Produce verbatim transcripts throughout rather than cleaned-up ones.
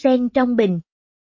Sen trong bình.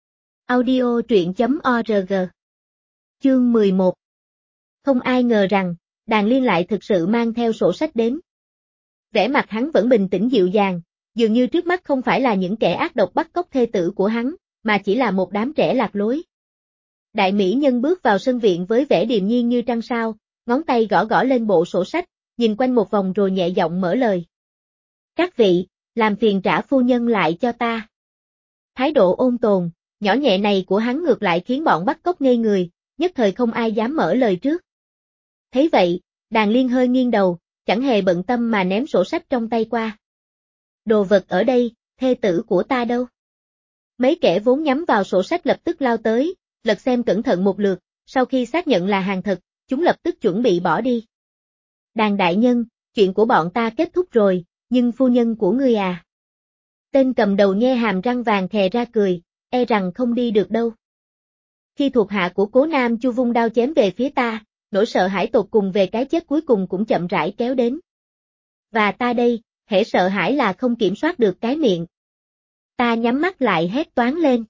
Audio truyện chấm org. Chương mười một. Không ai ngờ rằng, Đàn Liên lại thực sự mang theo sổ sách đến. Vẻ mặt hắn vẫn bình tĩnh dịu dàng, dường như trước mắt không phải là những kẻ ác độc bắt cóc thê tử của hắn, mà chỉ là một đám trẻ lạc lối. Đại mỹ nhân bước vào sân viện với vẻ điềm nhiên như trăng sao, ngón tay gõ gõ lên bộ sổ sách, nhìn quanh một vòng rồi nhẹ giọng mở lời. Các vị, làm phiền trả phu nhân lại cho ta. Thái độ ôn tồn, nhỏ nhẹ này của hắn ngược lại khiến bọn bắt cóc ngây người, nhất thời không ai dám mở lời trước. Thấy vậy, Đàn Liên hơi nghiêng đầu, chẳng hề bận tâm mà ném sổ sách trong tay qua. Đồ vật ở đây, thê tử của ta đâu? Mấy kẻ vốn nhắm vào sổ sách lập tức lao tới, lật xem cẩn thận một lượt, sau khi xác nhận là hàng thật, chúng lập tức chuẩn bị bỏ đi. Đàn đại nhân, chuyện của bọn ta kết thúc rồi, nhưng phu nhân của ngươi à? Tên cầm đầu nhe hàm răng vàng thè ra cười, e rằng không đi được đâu. Khi thuộc hạ của Cố Nam Chu vung đao chém về phía ta, nỗi sợ hãi tột cùng về cái chết cuối cùng cũng chậm rãi kéo đến. Và ta đây, hễ sợ hãi là không kiểm soát được cái miệng. Ta nhắm mắt lại hét toáng lên.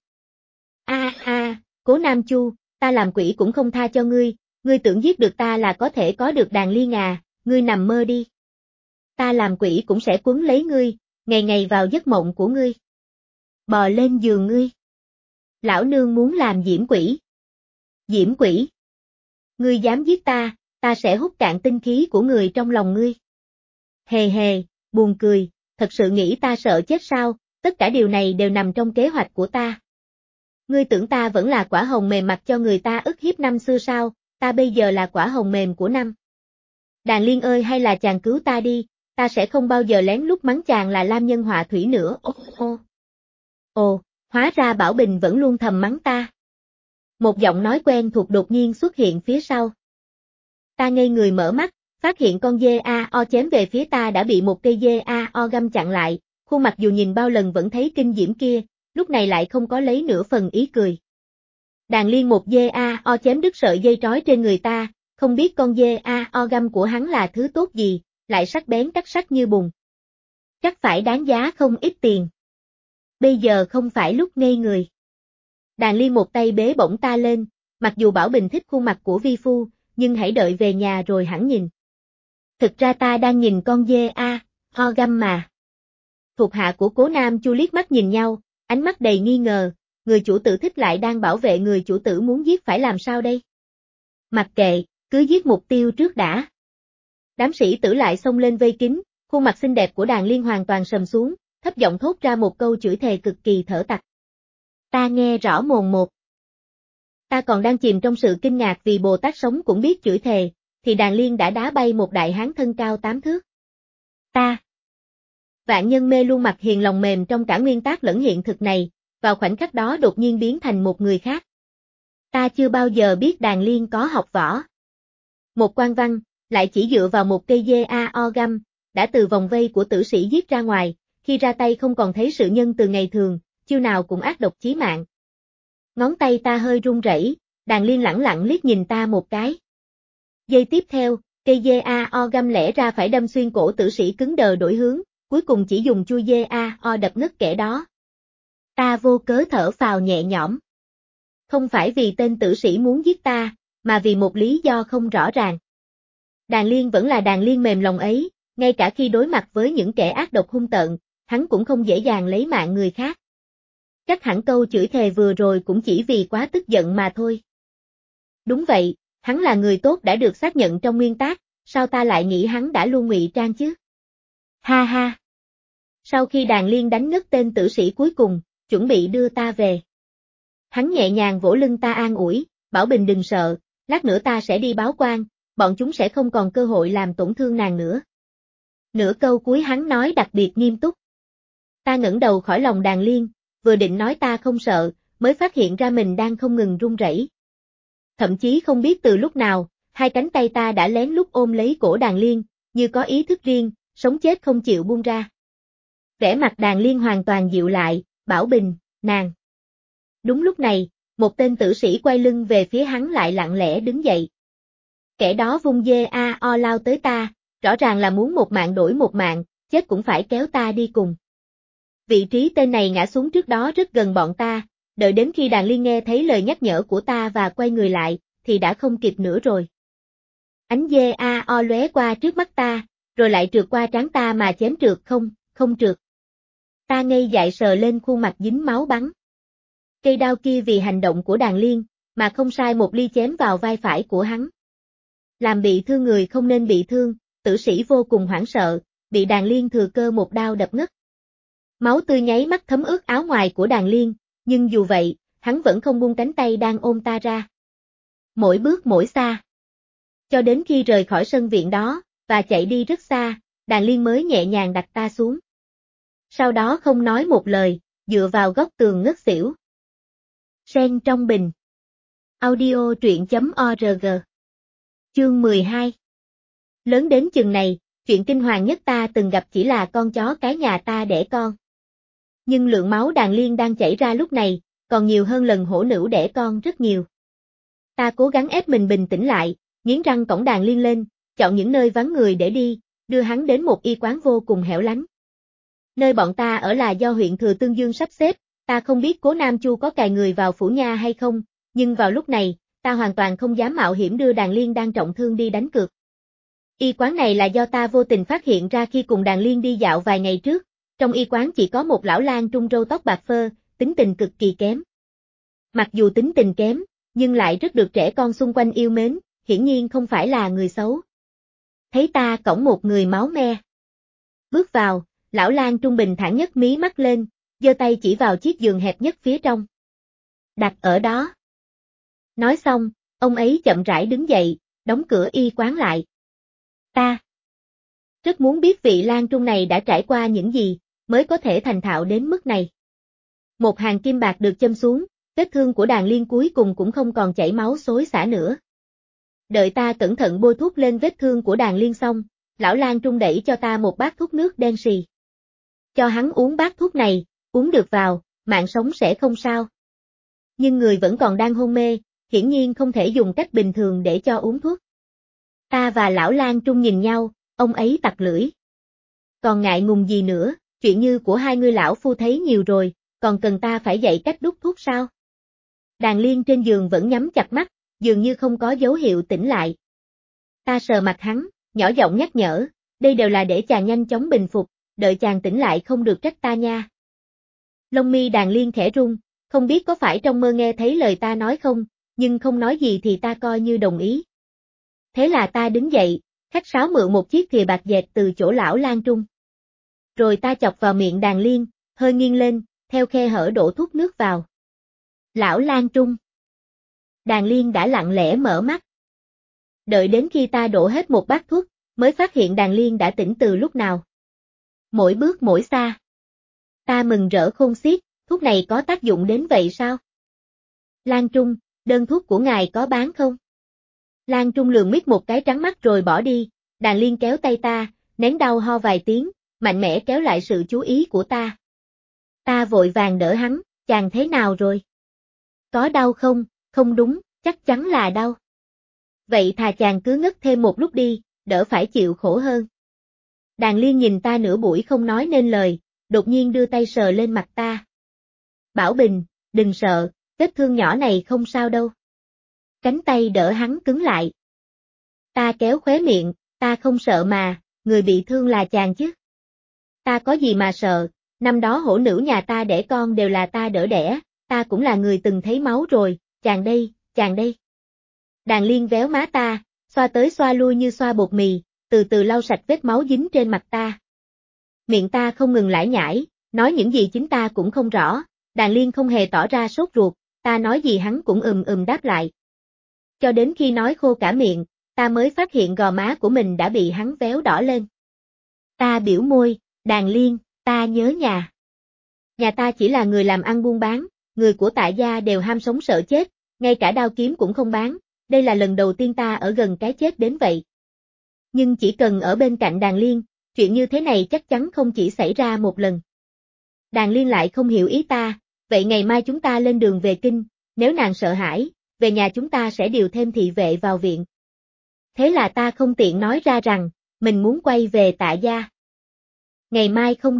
A a, Cố Nam Chu, ta làm quỷ cũng không tha cho ngươi, ngươi tưởng giết được ta là có thể có được Đàn Liên à, ngươi nằm mơ đi. Ta làm quỷ cũng sẽ quấn lấy ngươi, ngày ngày vào giấc mộng của ngươi. Bò lên giường ngươi. Lão nương muốn làm diễm quỷ. Diễm quỷ. Ngươi dám giết ta, ta sẽ hút cạn tinh khí của người trong lòng ngươi. Hề hề, buồn cười, thật sự nghĩ ta sợ chết sao, tất cả điều này đều nằm trong kế hoạch của ta. Ngươi tưởng ta vẫn là quả hồng mềm mặc cho người ta ức hiếp năm xưa sao, ta bây giờ là quả hồng mềm của năm. Đàn Liên ơi, hay là chàng cứu ta đi, ta sẽ không bao giờ lén lút mắng chàng là lam nhân họa thủy nữa. Ô ô. Ồ, hóa ra Bảo Bình vẫn luôn thầm mắng ta. Một giọng nói quen thuộc đột nhiên xuất hiện phía sau. Ta ngây người mở mắt, phát hiện con dê a o chém về phía ta đã bị một cây dê a o găm chặn lại, khuôn mặt dù nhìn bao lần vẫn thấy kinh diễm kia, lúc này lại không có lấy nửa phần ý cười. Đàn Liên một dê a o chém đứt sợi dây trói trên người ta, không biết con dê a o găm của hắn là thứ tốt gì, lại sắc bén cắt sắt như bùn. Chắc phải đáng giá không ít tiền. Bây giờ không phải lúc ngây người. Đàn Liên một tay bế bổng ta lên, mặc dù Bảo Bình thích khuôn mặt của vi phu, nhưng hãy đợi về nhà rồi hẳn nhìn. Thực ra ta đang nhìn con dê a ho găm mà. Thuộc hạ của Cố Nam Chu liếc mắt nhìn nhau, ánh mắt đầy nghi ngờ, người chủ tử thích lại đang bảo vệ người chủ tử muốn giết phải làm sao đây? Mặc kệ, cứ giết mục tiêu trước đã. Đám sĩ tử lại xông lên vây kín, khuôn mặt xinh đẹp của Đàn Liên hoàn toàn sầm xuống, thấp giọng thốt ra một câu chửi thề cực kỳ thở tặc. Ta nghe rõ mồn một. Ta còn đang chìm trong sự kinh ngạc vì Bồ Tát sống cũng biết chửi thề, thì Đàn Liên đã đá bay một đại hán thân cao tám thước. Ta. Vạn nhân mê luôn mặt hiền lòng mềm trong cả nguyên tác lẫn hiện thực này, vào khoảnh khắc đó đột nhiên biến thành một người khác. Ta chưa bao giờ biết Đàn Liên có học võ. Một quan văn, lại chỉ dựa vào một cây dê a o găm, đã từ vòng vây của tử sĩ giết ra ngoài, khi ra tay không còn thấy sự nhân từ ngày thường, chiêu nào cũng ác độc chí mạng. Ngón tay ta hơi run rẩy, Đàn Liên lẳng lặng liếc nhìn ta một cái. Giây tiếp theo, cây dê a o găm lẽ ra phải đâm xuyên cổ tử sĩ cứng đờ đổi hướng, cuối cùng chỉ dùng chui dê a o đập ngất kẻ đó. Ta vô cớ thở phào nhẹ nhõm. Không phải vì tên tử sĩ muốn giết ta, mà vì một lý do không rõ ràng. Đàn Liên vẫn là Đàn Liên mềm lòng ấy, ngay cả khi đối mặt với những kẻ ác độc hung tợn, hắn cũng không dễ dàng lấy mạng người khác. Chắc hẳn câu chửi thề vừa rồi cũng chỉ vì quá tức giận mà thôi. Đúng vậy, hắn là người tốt đã được xác nhận trong nguyên tác, sao ta lại nghĩ hắn đã luôn ngụy trang chứ? Ha ha! Sau khi Đàn Liên đánh ngất tên tử sĩ cuối cùng, chuẩn bị đưa ta về. Hắn nhẹ nhàng vỗ lưng ta an ủi, Bảo Bình đừng sợ, lát nữa ta sẽ đi báo quan, bọn chúng sẽ không còn cơ hội làm tổn thương nàng nữa. Nửa câu cuối hắn nói đặc biệt nghiêm túc. Ta ngẩng đầu khỏi lòng Đàn Liên, vừa định nói ta không sợ, mới phát hiện ra mình đang không ngừng run rẩy. Thậm chí không biết từ lúc nào, hai cánh tay ta đã lén lút ôm lấy cổ Đàn Liên, như có ý thức riêng, sống chết không chịu buông ra. Vẻ mặt Đàn Liên hoàn toàn dịu lại, Bảo Bình, nàng. Đúng lúc này, một tên tử sĩ quay lưng về phía hắn lại lặng lẽ đứng dậy. Kẻ đó vung dê a o lao tới ta, rõ ràng là muốn một mạng đổi một mạng, chết cũng phải kéo ta đi cùng. Vị trí tên này ngã xuống trước đó rất gần bọn ta, đợi đến khi Đàn Liên nghe thấy lời nhắc nhở của ta và quay người lại, thì đã không kịp nữa rồi. Ánh dê a o lóe qua trước mắt ta, rồi lại trượt qua trán ta mà chém trượt không, không trượt. Ta ngây dại sờ lên khuôn mặt dính máu bắn. Cây đao kia vì hành động của Đàn Liên, mà không sai một ly chém vào vai phải của hắn. Làm bị thương người không nên bị thương, tử sĩ vô cùng hoảng sợ, bị Đàn Liên thừa cơ một đao đập ngất. Máu tươi nháy mắt thấm ướt áo ngoài của Đàn Liên, nhưng dù vậy, hắn vẫn không buông cánh tay đang ôm ta ra. Mỗi bước mỗi xa. Cho đến khi rời khỏi sân viện đó, và chạy đi rất xa, Đàn Liên mới nhẹ nhàng đặt ta xuống. Sau đó không nói một lời, dựa vào góc tường ngất xỉu. Sen trong bình. Audio truyện chấm org. Chương mười hai. Lớn đến chừng này, chuyện kinh hoàng nhất ta từng gặp chỉ là con chó cái nhà ta đẻ con. Nhưng lượng máu Đàn Liên đang chảy ra lúc này, còn nhiều hơn lần hổ nữ đẻ con rất nhiều. Ta cố gắng ép mình bình tĩnh lại, nghiến răng cõng Đàn Liên lên, chọn những nơi vắng người để đi, đưa hắn đến một y quán vô cùng hẻo lánh. Nơi bọn ta ở là do huyện Thừa Tương Dương sắp xếp, ta không biết Cố Nam Chu có cài người vào phủ nha hay không, nhưng vào lúc này, ta hoàn toàn không dám mạo hiểm đưa Đàn Liên đang trọng thương đi đánh cược. Y quán này là do ta vô tình phát hiện ra khi cùng Đàn Liên đi dạo vài ngày trước, trong y quán chỉ có một lão lang trung râu tóc bạc phơ, tính tình cực kỳ kém. Mặc dù tính tình kém, nhưng lại rất được trẻ con xung quanh yêu mến, hiển nhiên không phải là người xấu. Thấy ta cõng một người máu me. Bước vào, lão lang trung bình thản nhất mí mắt lên, giơ tay chỉ vào chiếc giường hẹp nhất phía trong. Đặt ở đó. Nói xong, ông ấy chậm rãi đứng dậy, đóng cửa y quán lại. Ta rất muốn biết vị lang trung này đã trải qua những gì, mới có thể thành thạo đến mức này. Một hàng kim bạc được châm xuống, vết thương của Đàn Liên cuối cùng cũng không còn chảy máu xối xả nữa. Đợi ta cẩn thận bôi thuốc lên vết thương của Đàn Liên xong, lão lang trung đẩy cho ta một bát thuốc nước đen sì. Cho hắn uống bát thuốc này, uống được vào, mạng sống sẽ không sao. Nhưng người vẫn còn đang hôn mê, hiển nhiên không thể dùng cách bình thường để cho uống thuốc. Ta và lão lang trung nhìn nhau, ông ấy tặc lưỡi. Còn ngại ngùng gì nữa, chuyện như của hai ngươi lão phu thấy nhiều rồi, còn cần ta phải dạy cách đút thuốc sao? Đàn Liên trên giường vẫn nhắm chặt mắt, dường như không có dấu hiệu tỉnh lại. Ta sờ mặt hắn, nhỏ giọng nhắc nhở, đây đều là để chàng nhanh chóng bình phục, đợi chàng tỉnh lại không được trách ta nha. Lông mi Đàn Liên khẽ rung, không biết có phải trong mơ nghe thấy lời ta nói không, nhưng không nói gì thì ta coi như đồng ý. Thế là ta đứng dậy, khách sáo mượn một chiếc thìa bạc dẹt từ chỗ lão lang trung. Rồi ta chọc vào miệng Đàn Liên, hơi nghiêng lên, theo khe hở đổ thuốc nước vào. Lão lang trung. Đàn Liên đã lặng lẽ mở mắt. Đợi đến khi ta đổ hết một bát thuốc, mới phát hiện Đàn Liên đã tỉnh từ lúc nào. Mỗi bước mỗi xa. Ta mừng rỡ khôn xiết, thuốc này có tác dụng đến vậy sao? Lang trung, đơn thuốc của ngài có bán không? Lang trung lườm mít một cái trắng mắt rồi bỏ đi, Đàn Liên kéo tay ta, nén đau ho vài tiếng, mạnh mẽ kéo lại sự chú ý của ta. Ta vội vàng đỡ hắn, chàng thế nào rồi? Có đau không? Không đúng, chắc chắn là đau. Vậy thà chàng cứ ngất thêm một lúc đi, đỡ phải chịu khổ hơn. Đàn Liên nhìn ta nửa buổi không nói nên lời, đột nhiên đưa tay sờ lên mặt ta. Bảo Bình, đừng sợ, vết thương nhỏ này không sao đâu. Cánh tay đỡ hắn cứng lại. Ta kéo khóe miệng, ta không sợ mà, người bị thương là chàng chứ. Ta có gì mà sợ, năm đó hổ nữ nhà ta đẻ con đều là ta đỡ đẻ, ta cũng là người từng thấy máu rồi, chàng đây, chàng đây. Đàn Liên véo má ta, xoa tới xoa lui như xoa bột mì, từ từ lau sạch vết máu dính trên mặt ta. Miệng ta không ngừng lải nhải, nói những gì chính ta cũng không rõ, Đàn Liên không hề tỏ ra sốt ruột, ta nói gì hắn cũng ừm ừm đáp lại. Cho đến khi nói khô cả miệng, ta mới phát hiện gò má của mình đã bị hắn véo đỏ lên. Ta biểu môi, Đàn Liên, ta nhớ nhà. Nhà ta chỉ là người làm ăn buôn bán, người của Tạ gia đều ham sống sợ chết, ngay cả đao kiếm cũng không bán, đây là lần đầu tiên ta ở gần cái chết đến vậy. Nhưng chỉ cần ở bên cạnh Đàn Liên, chuyện như thế này chắc chắn không chỉ xảy ra một lần. Đàn Liên lại không hiểu ý ta, vậy ngày mai chúng ta lên đường về kinh, nếu nàng sợ hãi, về nhà chúng ta sẽ điều thêm thị vệ vào viện. Thế là ta không tiện nói ra rằng, mình muốn quay về Tạ gia. Ngày mai không được,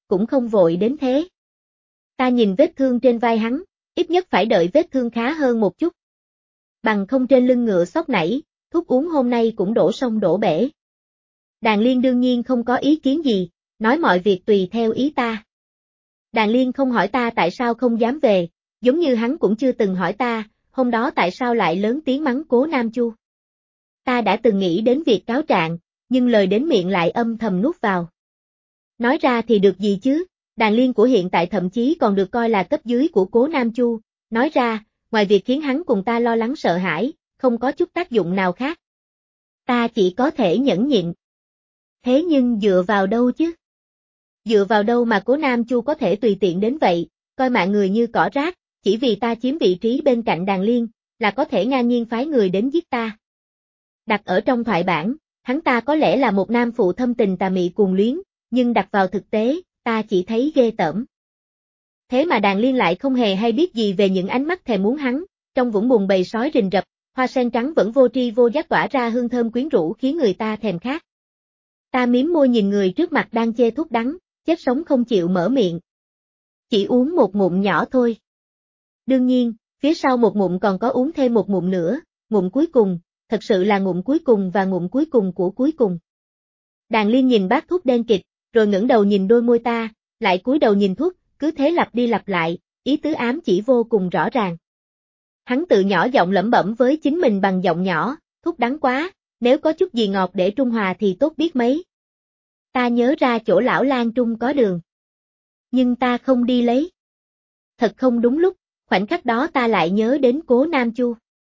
cũng không vội đến thế. Ta nhìn vết thương trên vai hắn, ít nhất phải đợi vết thương khá hơn một chút. Bằng không trên lưng ngựa sóc nảy, thuốc uống hôm nay cũng đổ sông đổ bể. Đàn Liên đương nhiên không có ý kiến gì, nói mọi việc tùy theo ý ta. Đàn Liên không hỏi ta tại sao không dám về, giống như hắn cũng chưa từng hỏi ta, hôm đó tại sao lại lớn tiếng mắng Cố Nam Chu. Ta đã từng nghĩ đến việc cáo trạng, nhưng lời đến miệng lại âm thầm nuốt vào. Nói ra thì được gì chứ, Đàn Liên của hiện tại thậm chí còn được coi là cấp dưới của Cố Nam Chu, nói ra, ngoài việc khiến hắn cùng ta lo lắng sợ hãi, không có chút tác dụng nào khác. Ta chỉ có thể nhẫn nhịn. Thế nhưng dựa vào đâu chứ? Dựa vào đâu mà Cố Nam Chu có thể tùy tiện đến vậy, coi mạng người như cỏ rác, chỉ vì ta chiếm vị trí bên cạnh Đàn Liên, là có thể ngang nhiên phái người đến giết ta. Đặt ở trong thoại bản, hắn ta có lẽ là một nam phụ thâm tình tà mị cuồng luyến, nhưng đặt vào thực tế, ta chỉ thấy ghê tởm. Thế mà Đàn Liên lại không hề hay biết gì về những ánh mắt thèm muốn hắn, trong vũng bùn bầy sói rình rập, hoa sen trắng vẫn vô tri vô giác tỏa ra hương thơm quyến rũ khiến người ta thèm khát. Ta miếm môi nhìn người trước mặt đang chê thuốc đắng, chết sống không chịu mở miệng. Chỉ uống một ngụm nhỏ thôi. Đương nhiên, phía sau một ngụm còn có uống thêm một ngụm nữa, ngụm cuối cùng, thật sự là ngụm cuối cùng và ngụm cuối cùng của cuối cùng. Đàn Liên nhìn bát thuốc đen kịt, rồi ngẩng đầu nhìn đôi môi ta, lại cúi đầu nhìn thuốc, cứ thế lặp đi lặp lại, ý tứ ám chỉ vô cùng rõ ràng. Hắn tự nhỏ giọng lẩm bẩm với chính mình bằng giọng nhỏ, thuốc đắng quá, nếu có chút gì ngọt để trung hòa thì tốt biết mấy. Ta nhớ ra chỗ lão Lang Trung có đường. Nhưng ta không đi lấy. Thật không đúng lúc, khoảnh khắc đó ta lại nhớ đến Cố Nam Chu.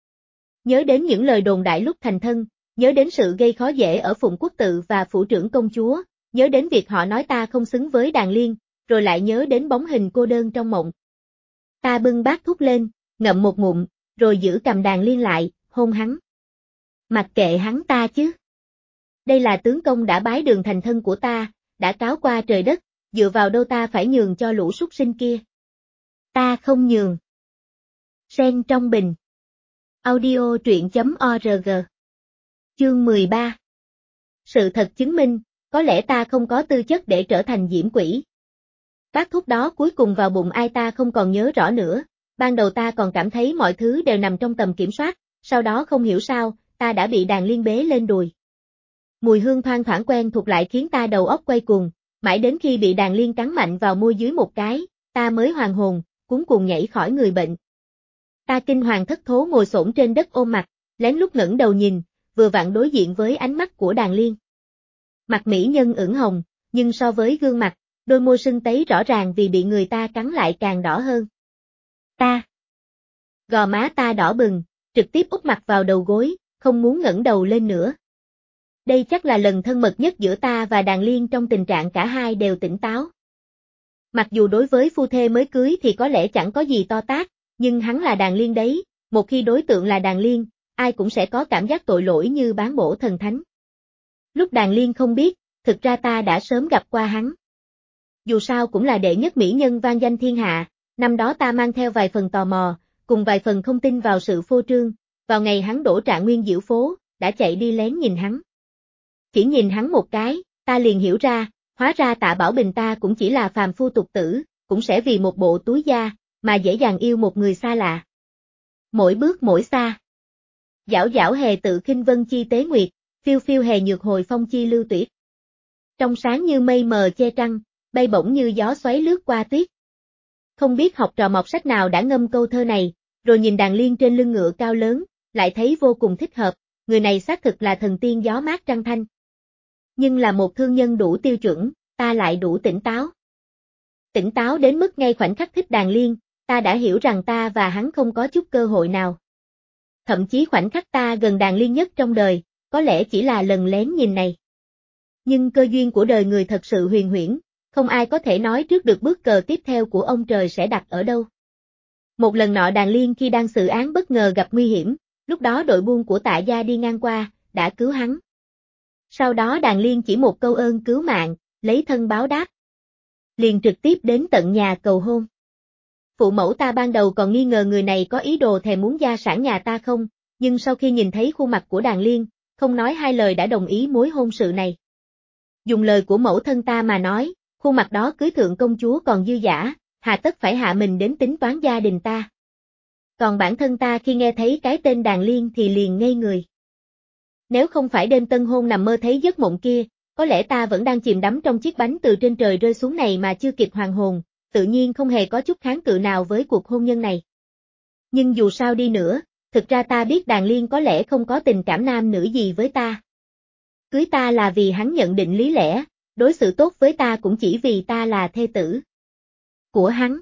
Nhớ đến những lời đồn đại lúc thành thân, nhớ đến sự gây khó dễ ở Phụng Quốc Tự và phủ trưởng công chúa, nhớ đến việc họ nói ta không xứng với Đàn Liên, rồi lại nhớ đến bóng hình cô đơn trong mộng. Ta bưng bát thuốc lên, ngậm một ngụm, rồi giữ cầm Đàn Liên lại, hôn hắn. Mặc kệ hắn ta chứ. Đây là tướng công đã bái đường thành thân của ta, đã cáo qua trời đất, dựa vào đâu ta phải nhường cho lũ súc sinh kia. Ta không nhường. Sen trong bình. Audio truyện chấm org. Chương mười ba. Sự thật chứng minh, có lẽ ta không có tư chất để trở thành diễm quỷ. Bát thuốc đó cuối cùng vào bụng ai ta không còn nhớ rõ nữa, ban đầu ta còn cảm thấy mọi thứ đều nằm trong tầm kiểm soát, sau đó không hiểu sao, ta đã bị Đàn Liên bế lên đùi. Mùi hương thoang thoảng quen thuộc lại khiến ta đầu óc quay cuồng, mãi đến khi bị Đàn Liên cắn mạnh vào môi dưới một cái, ta mới hoàn hồn, cuống cuồng nhảy khỏi người bệnh. Ta kinh hoàng thất thố ngồi xổm trên đất ôm mặt, lén lút ngẩng đầu nhìn, vừa vặn đối diện với ánh mắt của Đàn Liên. Mặt mỹ nhân ửng hồng, nhưng so với gương mặt, đôi môi sưng tấy rõ ràng vì bị người ta cắn lại càng đỏ hơn. Ta. Gò má ta đỏ bừng, trực tiếp úp mặt vào đầu gối, không muốn ngẩng đầu lên nữa. Đây chắc là lần thân mật nhất giữa ta và Đàn Liên trong tình trạng cả hai đều tỉnh táo. Mặc dù đối với phu thê mới cưới thì có lẽ chẳng có gì to tát, nhưng hắn là Đàn Liên đấy, một khi đối tượng là Đàn Liên, ai cũng sẽ có cảm giác tội lỗi như bán bổ thần thánh. Lúc Đàn Liên không biết, thực ra ta đã sớm gặp qua hắn. Dù sao cũng là đệ nhất mỹ nhân vang danh thiên hạ, năm đó ta mang theo vài phần tò mò, cùng vài phần không tin vào sự phô trương, vào ngày hắn đổ Trạng Nguyên diễu phố, đã chạy đi lén nhìn hắn. Chỉ nhìn hắn một cái, ta liền hiểu ra, hóa ra Tạ Bảo Bình ta cũng chỉ là phàm phu tục tử, cũng sẽ vì một bộ túi da, mà dễ dàng yêu một người xa lạ. Mỗi bước mỗi xa. Dảo dảo hề tự khinh vân chi tế nguyệt, phiêu phiêu hề nhược hồi phong chi lưu tuyết. Trong sáng như mây mờ che trăng, bay bổng như gió xoáy lướt qua tuyết. Không biết học trò mọt sách nào đã ngâm câu thơ này, rồi nhìn Đàn Liên trên lưng ngựa cao lớn, lại thấy vô cùng thích hợp, người này xác thực là thần tiên gió mát trăng thanh. Nhưng là một thương nhân đủ tiêu chuẩn, ta lại đủ tỉnh táo. Tỉnh táo đến mức ngay khoảnh khắc thích Đàn Liên, ta đã hiểu rằng ta và hắn không có chút cơ hội nào. Thậm chí khoảnh khắc ta gần Đàn Liên nhất trong đời, có lẽ chỉ là lần lén nhìn này. Nhưng cơ duyên của đời người thật sự huyền huyễn, không ai có thể nói trước được bước cờ tiếp theo của ông trời sẽ đặt ở đâu. Một lần nọ Đàn Liên khi đang xử án bất ngờ gặp nguy hiểm, lúc đó đội buôn của Tạ gia đi ngang qua, đã cứu hắn. Sau đó Đàn Liên chỉ một câu ơn cứu mạng, lấy thân báo đáp. Liền trực tiếp đến tận nhà cầu hôn. Phụ mẫu ta ban đầu còn nghi ngờ người này có ý đồ thèm muốn gia sản nhà ta không, nhưng sau khi nhìn thấy khuôn mặt của Đàn Liên, không nói hai lời đã đồng ý mối hôn sự này. Dùng lời của mẫu thân ta mà nói, khuôn mặt đó cưới thượng công chúa còn dư dả, hà tất phải hạ mình đến tính toán gia đình ta. Còn bản thân ta khi nghe thấy cái tên Đàn Liên thì liền ngây người. Nếu không phải đêm tân hôn nằm mơ thấy giấc mộng kia, có lẽ ta vẫn đang chìm đắm trong chiếc bánh từ trên trời rơi xuống này mà chưa kịp hoàn hồn, tự nhiên không hề có chút kháng cự nào với cuộc hôn nhân này. Nhưng dù sao đi nữa, thực ra ta biết Đàn Liên có lẽ không có tình cảm nam nữ gì với ta. Cưới ta là vì hắn nhận định lý lẽ, đối xử tốt với ta cũng chỉ vì ta là thê tử của hắn.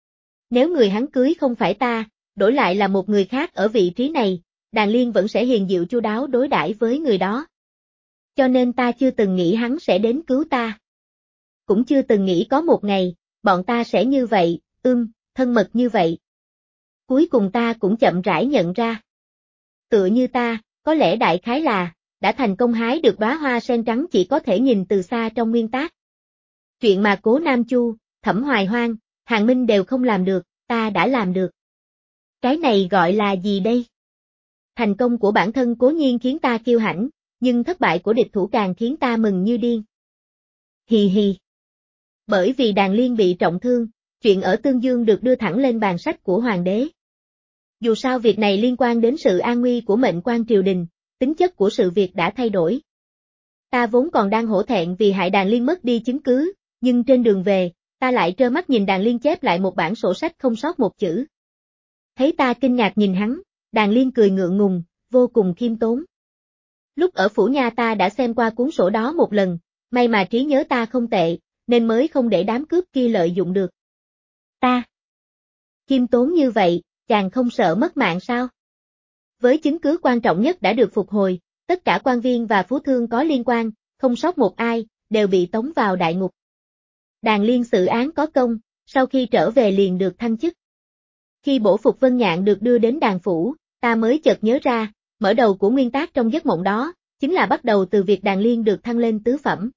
Nếu người hắn cưới không phải ta, đổi lại là một người khác ở vị trí này, Đàn Liên vẫn sẽ hiền dịu chu đáo đối đãi với người đó. Cho nên ta chưa từng nghĩ hắn sẽ đến cứu ta. Cũng chưa từng nghĩ có một ngày, bọn ta sẽ như vậy, ưm, thân mật như vậy. Cuối cùng ta cũng chậm rãi nhận ra. Tựa như ta, có lẽ đại khái là, đã thành công hái được đóa hoa sen trắng chỉ có thể nhìn từ xa trong nguyên tác. Chuyện mà Cố Nam Chu, Thẩm Hoài Hoang, Hàng Minh đều không làm được, ta đã làm được. Cái này gọi là gì đây? Thành công của bản thân cố nhiên khiến ta kiêu hãnh, nhưng thất bại của địch thủ càng khiến ta mừng như điên. Hì hì. Bởi vì Đàn Liên bị trọng thương, chuyện ở Tương Dương được đưa thẳng lên bàn sách của hoàng đế. Dù sao việc này liên quan đến sự an nguy của mệnh quan triều đình, tính chất của sự việc đã thay đổi. Ta vốn còn đang hổ thẹn vì hại Đàn Liên mất đi chứng cứ, nhưng trên đường về, ta lại trơ mắt nhìn Đàn Liên chép lại một bản sổ sách không sót một chữ. Thấy ta kinh ngạc nhìn hắn, Đàn Liên cười ngượng ngùng, vô cùng khiêm tốn. Lúc ở phủ nha ta đã xem qua cuốn sổ đó một lần, may mà trí nhớ ta không tệ, nên mới không để đám cướp kia lợi dụng được. Ta khiêm tốn như vậy, chàng không sợ mất mạng sao? Với chứng cứ quan trọng nhất đã được phục hồi, tất cả quan viên và phú thương có liên quan, không sót một ai, đều bị tống vào đại ngục. Đàn Liên xử án có công, sau khi trở về liền được thăng chức. Khi bổ phục Vân Nhạn được đưa đến đàn phủ, ta mới chợt nhớ ra, mở đầu của nguyên tác trong giấc mộng đó, chính là bắt đầu từ việc Đàn Liên được thăng lên tứ phẩm.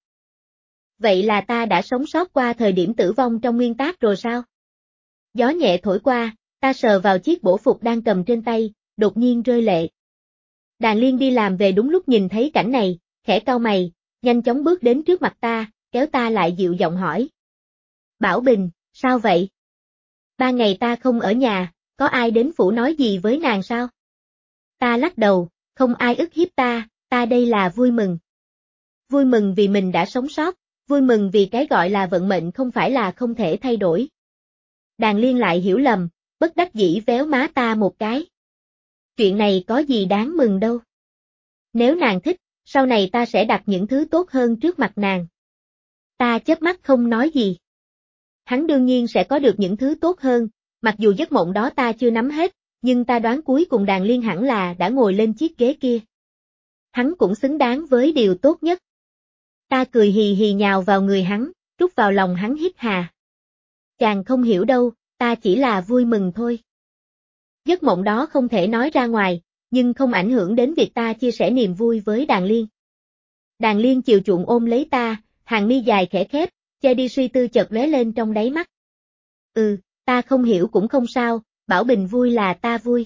Vậy là ta đã sống sót qua thời điểm tử vong trong nguyên tác rồi sao? Gió nhẹ thổi qua, ta sờ vào chiếc bổ phục đang cầm trên tay, đột nhiên rơi lệ. Đàn Liên đi làm về đúng lúc nhìn thấy cảnh này, khẽ cau mày, nhanh chóng bước đến trước mặt ta, kéo ta lại dịu giọng hỏi. Bảo Bình, sao vậy? Ba ngày ta không ở nhà, có ai đến phủ nói gì với nàng sao? Ta lắc đầu, không ai ức hiếp ta, ta đây là vui mừng. Vui mừng vì mình đã sống sót, vui mừng vì cái gọi là vận mệnh không phải là không thể thay đổi. Đàn Liên lại hiểu lầm, bất đắc dĩ véo má ta một cái. Chuyện này có gì đáng mừng đâu. Nếu nàng thích, sau này ta sẽ đặt những thứ tốt hơn trước mặt nàng. Ta chớp mắt không nói gì. Hắn đương nhiên sẽ có được những thứ tốt hơn, mặc dù giấc mộng đó ta chưa nắm hết, nhưng ta đoán cuối cùng Đàn Liên hẳn là đã ngồi lên chiếc ghế kia. Hắn cũng xứng đáng với điều tốt nhất. Ta cười hì hì nhào vào người hắn, trút vào lòng hắn hít hà. Chàng không hiểu đâu, ta chỉ là vui mừng thôi. Giấc mộng đó không thể nói ra ngoài, nhưng không ảnh hưởng đến việc ta chia sẻ niềm vui với Đàn Liên. Đàn Liên chiều chuộng ôm lấy ta, hàng mi dài khẽ khép, che đi suy tư chợt lóe lên trong đáy mắt. Ừ, ta không hiểu cũng không sao, Bảo Bình vui là ta vui.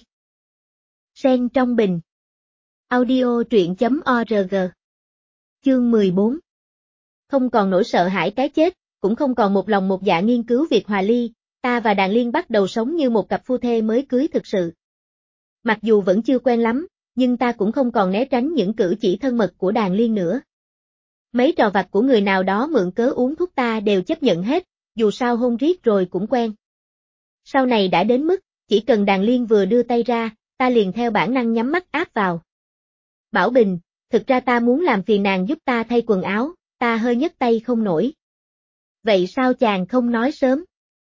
Sen trong bình. Audio truyện chấm org. Chương mười bốn. Không còn nỗi sợ hãi cái chết, cũng không còn một lòng một dạ nghiên cứu việc hòa ly, ta và Đàn Liên bắt đầu sống như một cặp phu thê mới cưới thực sự. Mặc dù vẫn chưa quen lắm, nhưng ta cũng không còn né tránh những cử chỉ thân mật của Đàn Liên nữa. Mấy trò vặt của người nào đó mượn cớ uống thuốc ta đều chấp nhận hết, dù sao hôn riết rồi cũng quen. Sau này đã đến mức, chỉ cần Đàn Liên vừa đưa tay ra, ta liền theo bản năng nhắm mắt áp vào. Bảo Bình, thực ra ta muốn làm phiền nàng giúp ta thay quần áo, ta hơi nhấc tay không nổi. Vậy sao chàng không nói sớm?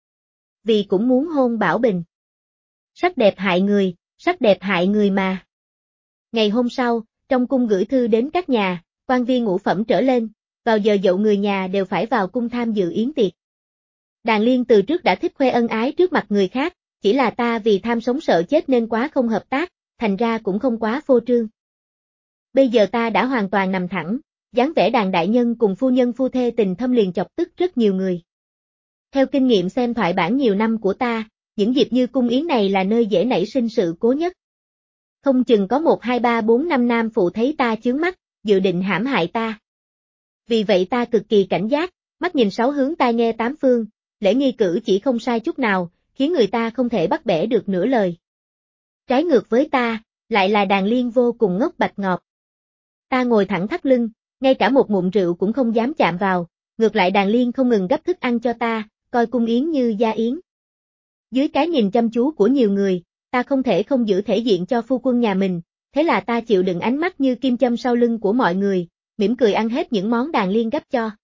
Vì cũng muốn hôn Bảo Bình. Sắc đẹp hại người, sắc đẹp hại người mà. Ngày hôm sau, trong cung gửi thư đến các nhà, quan viên ngũ phẩm trở lên, vào giờ dậu người nhà đều phải vào cung tham dự yến tiệc. Đàn Liên từ trước đã thích khoe ân ái trước mặt người khác, chỉ là ta vì tham sống sợ chết nên quá không hợp tác, thành ra cũng không quá phô trương. Bây giờ ta đã hoàn toàn nằm thẳng, dáng vẻ Đàn đại nhân cùng phu nhân phu thê tình thâm liền chọc tức rất nhiều người. Theo kinh nghiệm xem thoại bản nhiều năm của ta, những dịp như cung yến này là nơi dễ nảy sinh sự cố nhất. Không chừng có một hai ba bốn năm nam phụ thấy ta chướng mắt, dự định hãm hại ta. Vì vậy ta cực kỳ cảnh giác, Mắt nhìn sáu hướng tai nghe tám phương, lễ nghi cử chỉ không sai chút nào, khiến người ta không thể bắt bẻ được nửa lời. Trái ngược với ta, lại là Đàn Liên vô cùng ngốc bạch ngọt. Ta ngồi thẳng thắt lưng, ngay cả một ngụm rượu cũng không dám chạm vào, ngược lại Đàn Liên không ngừng gấp thức ăn cho ta, coi cung yến như gia yến. Dưới cái nhìn chăm chú của nhiều người, ta không thể không giữ thể diện cho phu quân nhà mình, thế là ta chịu đựng ánh mắt như kim châm sau lưng của mọi người, mỉm cười ăn hết những món Đàn Liên gấp cho.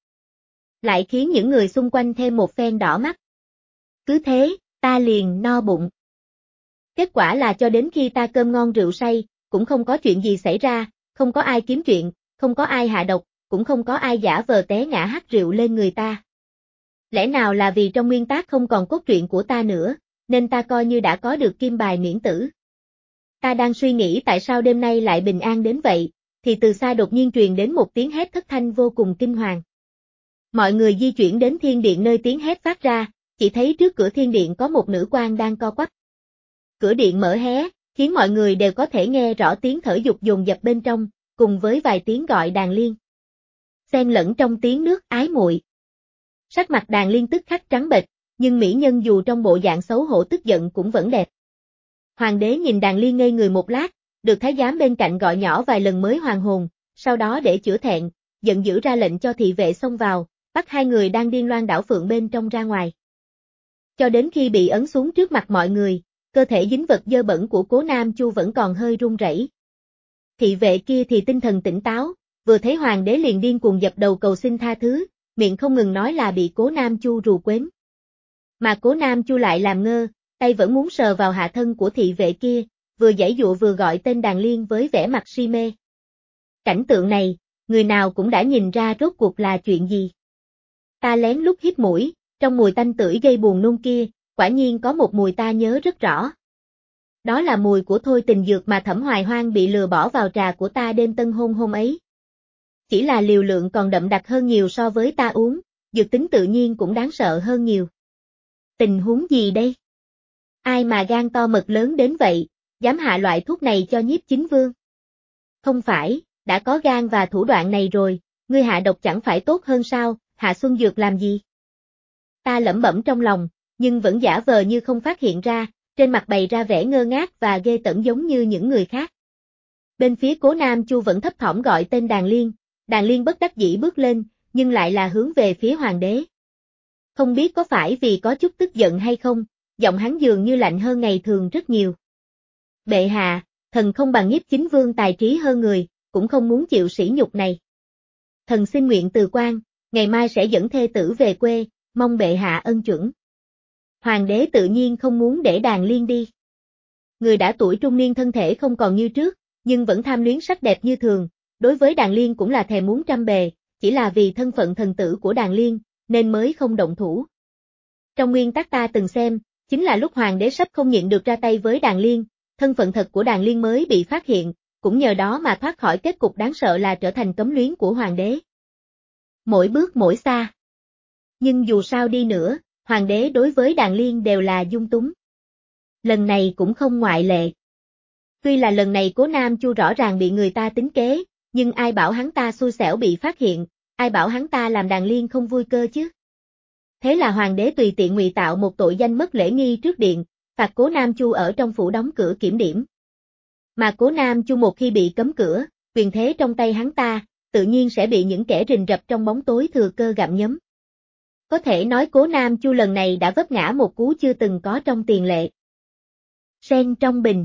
Lại khiến những người xung quanh thêm một phen đỏ mắt. Cứ thế, ta liền no bụng. Kết quả là cho đến khi ta cơm ngon rượu say, cũng không có chuyện gì xảy ra, không có ai kiếm chuyện, không có ai hạ độc, cũng không có ai giả vờ té ngã hắt rượu lên người ta. Lẽ nào là vì trong nguyên tắc không còn cốt truyện của ta nữa, nên ta coi như đã có được kim bài miễn tử. Ta đang suy nghĩ tại sao đêm nay lại bình an đến vậy, thì từ xa đột nhiên truyền đến một tiếng hét thất thanh vô cùng kinh hoàng. Mọi người di chuyển đến thiên điện nơi tiếng hét phát ra, chỉ thấy trước cửa thiên điện có một nữ quan đang co quắp. Cửa điện mở hé, khiến mọi người đều có thể nghe rõ tiếng thở dục dồn dập bên trong, cùng với vài tiếng gọi Đàn Liên. Xen lẫn trong tiếng nước ái muội. Sắc mặt Đàn Liên tức khắc trắng bệch, nhưng mỹ nhân dù trong bộ dạng xấu hổ tức giận cũng vẫn đẹp. Hoàng đế nhìn Đàn Liên ngây người một lát, được thái giám bên cạnh gọi nhỏ vài lần mới hoàn hồn, sau đó để chữa thẹn, giận dữ ra lệnh cho thị vệ xông vào, bắt hai người đang điên loan đảo phượng bên trong ra ngoài. Cho đến khi bị ấn xuống trước mặt mọi người, cơ thể dính vật dơ bẩn của Cố Nam Chu vẫn còn hơi run rẩy. Thị vệ kia thì tinh thần tỉnh táo, vừa thấy hoàng đế liền điên cuồng dập đầu cầu xin tha thứ, miệng không ngừng nói là bị Cố Nam Chu rù quến. Mà Cố Nam Chu lại làm ngơ, tay vẫn muốn sờ vào hạ thân của thị vệ kia, vừa giãy dụa vừa gọi tên Đàn Liên với vẻ mặt si mê. Cảnh tượng này, người nào cũng đã nhìn ra rốt cuộc là chuyện gì. Ta lén lút hít mũi, trong mùi tanh tưởi gây buồn nôn kia, quả nhiên có một mùi ta nhớ rất rõ. Đó là mùi của thôi tình dược mà Thẩm Hoài Hoang bị lừa bỏ vào trà của ta đêm tân hôn hôm ấy. Chỉ là liều lượng còn đậm đặc hơn nhiều so với ta uống, dược tính tự nhiên cũng đáng sợ hơn nhiều. Tình huống gì đây? Ai mà gan to mật lớn đến vậy, dám hạ loại thuốc này cho Nhiếp Chính Vương? Không phải, đã có gan và thủ đoạn này rồi, ngươi hạ độc chẳng phải tốt hơn sao, hạ xuân dược làm gì? Ta lẩm bẩm trong lòng, nhưng vẫn giả vờ như không phát hiện ra, trên mặt bày ra vẻ ngơ ngác và ghê tởm giống như những người khác. Bên phía Cố Nam Chu vẫn thấp thỏm gọi tên Đàn Liên, Đàn Liên bất đắc dĩ bước lên, nhưng lại là hướng về phía hoàng đế. Không biết có phải vì có chút tức giận hay không, giọng hắn dường như lạnh hơn ngày thường rất nhiều. Bệ hạ, thần không bằng Nhiếp Chính Vương tài trí hơn người, cũng không muốn chịu sỉ nhục này. Thần xin nguyện từ quan, ngày mai sẽ dẫn thê tử về quê, mong bệ hạ ân chuẩn. Hoàng đế tự nhiên không muốn để Đàn Liên đi. Người đã tuổi trung niên thân thể không còn như trước, nhưng vẫn tham luyến sắc đẹp như thường, đối với Đàn Liên cũng là thèm muốn trăm bề, chỉ là vì thân phận thần tử của Đàn Liên, nên mới không động thủ. Trong nguyên tắc ta từng xem, chính là lúc hoàng đế sắp không nhịn được ra tay với Đàn Liên, thân phận thật của Đàn Liên mới bị phát hiện, cũng nhờ đó mà thoát khỏi kết cục đáng sợ là trở thành cấm luyến của hoàng đế. Mỗi bước mỗi xa. Nhưng dù sao đi nữa, hoàng đế đối với Đàn Liên đều là dung túng. Lần này cũng không ngoại lệ. Tuy là lần này Cố Nam Chu rõ ràng bị người ta tính kế, nhưng ai bảo hắn ta xui xẻo bị phát hiện, ai bảo hắn ta làm Đàn Liên không vui cơ chứ. Thế là hoàng đế tùy tiện ngụy tạo một tội danh mất lễ nghi trước điện, phạt Cố Nam Chu ở trong phủ đóng cửa kiểm điểm. Mà Cố Nam Chu một khi bị cấm cửa, quyền thế trong tay hắn ta, tự nhiên sẽ bị những kẻ rình rập trong bóng tối thừa cơ gặm nhấm. Có thể nói Cố Nam Chu lần này đã vấp ngã một cú chưa từng có trong tiền lệ. Sen trong bình.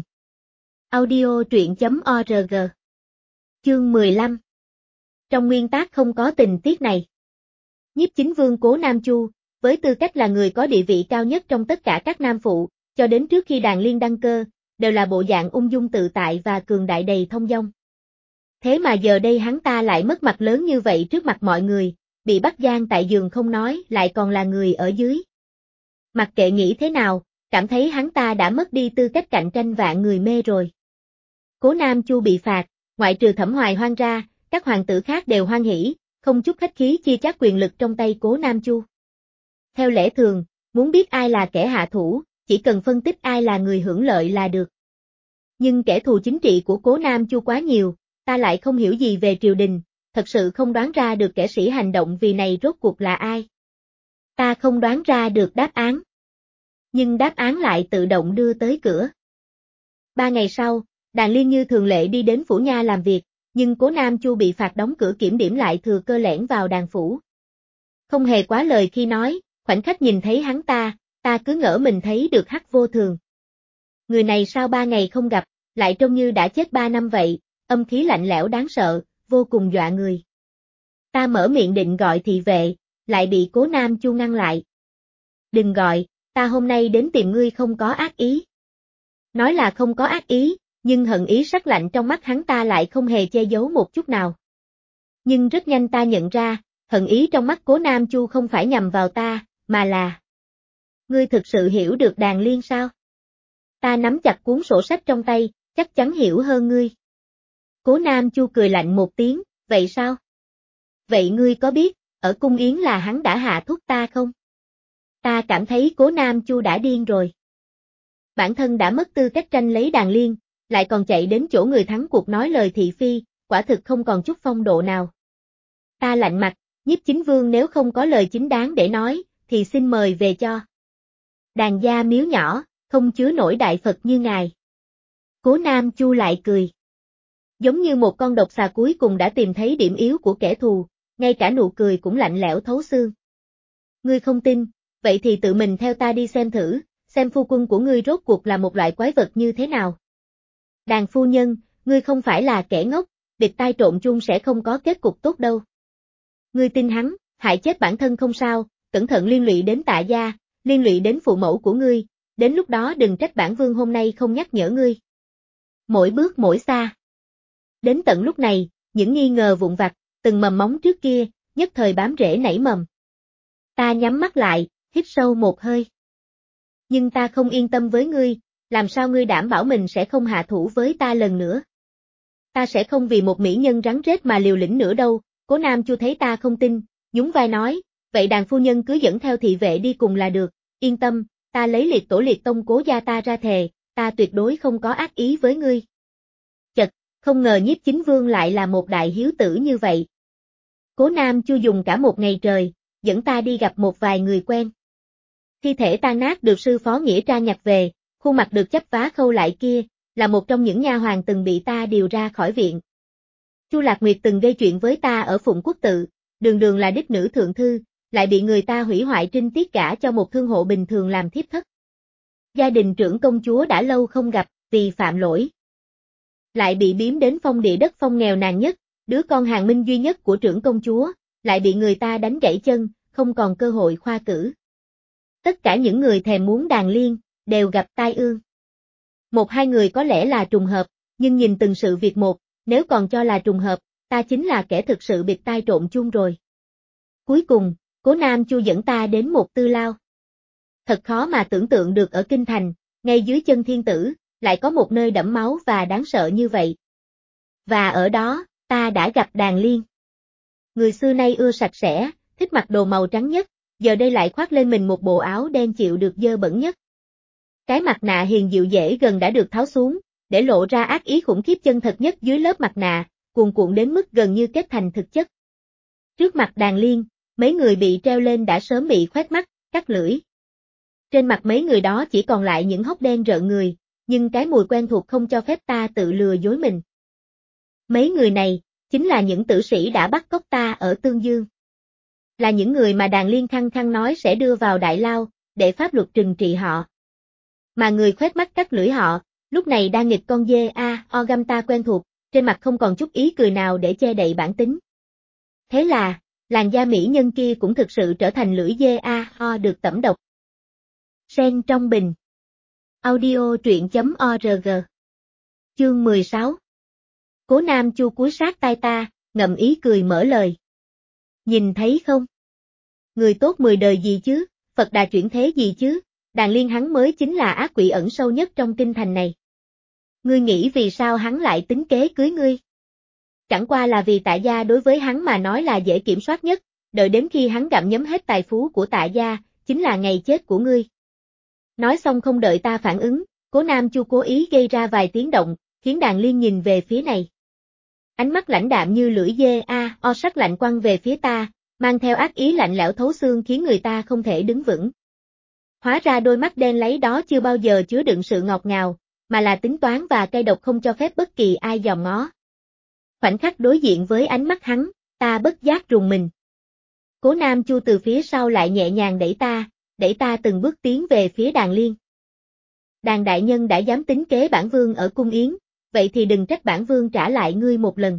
Audio truyện chấm org. Chương mười lăm. Trong nguyên tắc không có tình tiết này. Nhiếp Chính Vương Cố Nam Chu, với tư cách là người có địa vị cao nhất trong tất cả các nam phụ, cho đến trước khi Đàn Liên đăng cơ, đều là bộ dạng ung dung tự tại và cường đại đầy thông dong. Thế mà giờ đây hắn ta lại mất mặt lớn như vậy trước mặt mọi người, bị bắt giam tại giường không nói lại còn là người ở dưới. Mặc kệ nghĩ thế nào, cảm thấy hắn ta đã mất đi tư cách cạnh tranh vạn người mê rồi. Cố Nam Chu bị phạt, ngoại trừ Thẩm Hoài Hoang ra, các hoàng tử khác đều hoan hỉ, không chút khách khí chia chác quyền lực trong tay Cố Nam Chu. Theo lẽ thường, muốn biết ai là kẻ hạ thủ, chỉ cần phân tích ai là người hưởng lợi là được. Nhưng kẻ thù chính trị của Cố Nam Chu quá nhiều, ta lại không hiểu gì về triều đình, thật sự không đoán ra được kẻ sĩ hành động vì này rốt cuộc là ai. Ta không đoán ra được đáp án. Nhưng đáp án lại tự động đưa tới cửa. Ba ngày sau, Đàn Liên như thường lệ đi đến phủ nha làm việc, nhưng Cố Nam Chu bị phạt đóng cửa kiểm điểm lại thừa cơ lẻn vào đàn phủ. Không hề quá lời khi nói, khoảnh khắc nhìn thấy hắn ta, ta cứ ngỡ mình thấy được Hắc Vô Thường. Người này sao ba ngày không gặp, lại trông như đã chết ba năm vậy, âm khí lạnh lẽo đáng sợ, vô cùng dọa người. Ta mở miệng định gọi thị vệ, lại bị Cố Nam Chu ngăn lại. Đừng gọi, ta hôm nay đến tìm ngươi không có ác ý. Nói là không có ác ý, nhưng hận ý sắc lạnh trong mắt hắn ta lại không hề che giấu một chút nào. Nhưng rất nhanh ta nhận ra, hận ý trong mắt Cố Nam Chu không phải nhằm vào ta, mà là... Ngươi thực sự hiểu được Đàn Liên sao? Ta nắm chặt cuốn sổ sách trong tay, chắc chắn hiểu hơn ngươi. Cố Nam Chu cười lạnh một tiếng, vậy sao? Vậy ngươi có biết, ở cung yến là hắn đã hạ thúc ta không? Ta cảm thấy Cố Nam Chu đã điên rồi. Bản thân đã mất tư cách tranh lấy Đàn Liên, lại còn chạy đến chỗ người thắng cuộc nói lời thị phi, quả thực không còn chút phong độ nào. Ta lạnh mặt, Nhiếp Chính Vương nếu không có lời chính đáng để nói, thì xin mời về cho. Đàn gia miếu nhỏ, không chứa nổi đại Phật như ngài. Cố Nam Chu lại cười. Giống như một con độc xà cuối cùng đã tìm thấy điểm yếu của kẻ thù, ngay cả nụ cười cũng lạnh lẽo thấu xương. Ngươi không tin, vậy thì tự mình theo ta đi xem thử, xem phu quân của ngươi rốt cuộc là một loại quái vật như thế nào. Đàn phu nhân, ngươi không phải là kẻ ngốc, địch tai trộn chung sẽ không có kết cục tốt đâu. Ngươi tin hắn, hại chết bản thân không sao, cẩn thận liên lụy đến Tạ gia, liên lụy đến phụ mẫu của ngươi, đến lúc đó đừng trách bản vương hôm nay không nhắc nhở ngươi. Mỗi bước mỗi xa. Đến tận lúc này, những nghi ngờ vụn vặt, từng mầm móng trước kia, nhất thời bám rễ nảy mầm. Ta nhắm mắt lại, hít sâu một hơi. Nhưng ta không yên tâm với ngươi, làm sao ngươi đảm bảo mình sẽ không hạ thủ với ta lần nữa. Ta sẽ không vì một mỹ nhân rắn rết mà liều lĩnh nữa đâu. Cố Nam Chu thấy ta không tin, nhún vai nói, vậy Đàn phu nhân cứ dẫn theo thị vệ đi cùng là được, yên tâm, ta lấy liệt tổ liệt tông Cố gia ta ra thề, ta tuyệt đối không có ác ý với ngươi. Chật, không ngờ Nhiếp Chính Vương lại là một đại hiếu tử như vậy. Cố Nam Chu dùng cả một ngày trời, dẫn ta đi gặp một vài người quen. Thi thể tan nát được sư phó Nghĩa Trang nhặt về, khuôn mặt được chấp vá khâu lại kia, là một trong những nha hoàn từng bị ta điều ra khỏi viện. Chu Lạc Nguyệt từng gây chuyện với ta ở Phụng Quốc Tự, đường đường là đích nữ thượng thư, lại bị người ta hủy hoại trinh tiết gả cho một thương hộ bình thường làm thiếp thất. Gia đình trưởng công chúa đã lâu không gặp, vì phạm lỗi. Lại bị biếm đến phong địa đất phong nghèo nàn nhất, đứa con hàng minh duy nhất của trưởng công chúa, lại bị người ta đánh gãy chân, không còn cơ hội khoa cử. Tất cả những người thèm muốn Đàn Liên, đều gặp tai ương. Một hai người có lẽ là trùng hợp, nhưng nhìn từng sự việc một, nếu còn cho là trùng hợp, ta chính là kẻ thực sự bịt tai trộn chung rồi. Cuối cùng, Cố Nam Chu dẫn ta đến một tư lao. Thật khó mà tưởng tượng được ở Kinh Thành, ngay dưới chân thiên tử, lại có một nơi đẫm máu và đáng sợ như vậy. Và ở đó, ta đã gặp Đàn Liên. Người xưa nay ưa sạch sẽ, thích mặc đồ màu trắng nhất, giờ đây lại khoác lên mình một bộ áo đen chịu được dơ bẩn nhất. Cái mặt nạ hiền dịu dễ gần đã được tháo xuống, để lộ ra ác ý khủng khiếp chân thật nhất dưới lớp mặt nạ, cuồn cuộn đến mức gần như kết thành thực chất. Trước mặt Đàn Liên, mấy người bị treo lên đã sớm bị khoét mắt, cắt lưỡi. Trên mặt mấy người đó chỉ còn lại những hốc đen rợn người, nhưng cái mùi quen thuộc không cho phép ta tự lừa dối mình. Mấy người này, chính là những tử sĩ đã bắt cóc ta ở Tương Dương. Là những người mà Đàn Liên khăng khăng nói sẽ đưa vào đại lao, để pháp luật trừng trị họ. Mà người khoét mắt cắt lưỡi họ, lúc này đang nghịch con dê a o găm ta quen thuộc, trên mặt không còn chút ý cười nào để che đậy bản tính. Thế là, làn da mỹ nhân kia cũng thực sự trở thành lưỡi dê a o được tẩm độc. Sen trong bình. Audio truyện chấm org. Chương mười sáu. Cố Nam Chu cúi sát tai ta, ngậm ý cười mở lời. Nhìn thấy không? Người tốt mười đời gì chứ, Phật Đà chuyển thế gì chứ, Đàn Liên hắn mới chính là ác quỷ ẩn sâu nhất trong kinh thành này. Ngươi nghĩ vì sao hắn lại tính kế cưới ngươi? Chẳng qua là vì Tạ gia đối với hắn mà nói là dễ kiểm soát nhất, đợi đến khi hắn gặm nhấm hết tài phú của Tạ gia, chính là ngày chết của ngươi. Nói xong không đợi ta phản ứng, Cố Nam Chu cố ý gây ra vài tiếng động, khiến Đàn Liên nhìn về phía này. Ánh mắt lãnh đạm như lưỡi dê a o sắc lạnh quăng về phía ta, mang theo ác ý lạnh lẽo thấu xương khiến người ta không thể đứng vững. Hóa ra đôi mắt đen láy đó chưa bao giờ chứa đựng sự ngọt ngào, mà là tính toán và cay độc không cho phép bất kỳ ai dòm ngó. Khoảnh khắc đối diện với ánh mắt hắn, ta bất giác rùng mình. Cố Nam Chu từ phía sau lại nhẹ nhàng đẩy ta, đẩy ta từng bước tiến về phía Đàn Liên. Đàn đại nhân đã dám tính kế bản vương ở cung yến, vậy thì đừng trách bản vương trả lại ngươi một lần.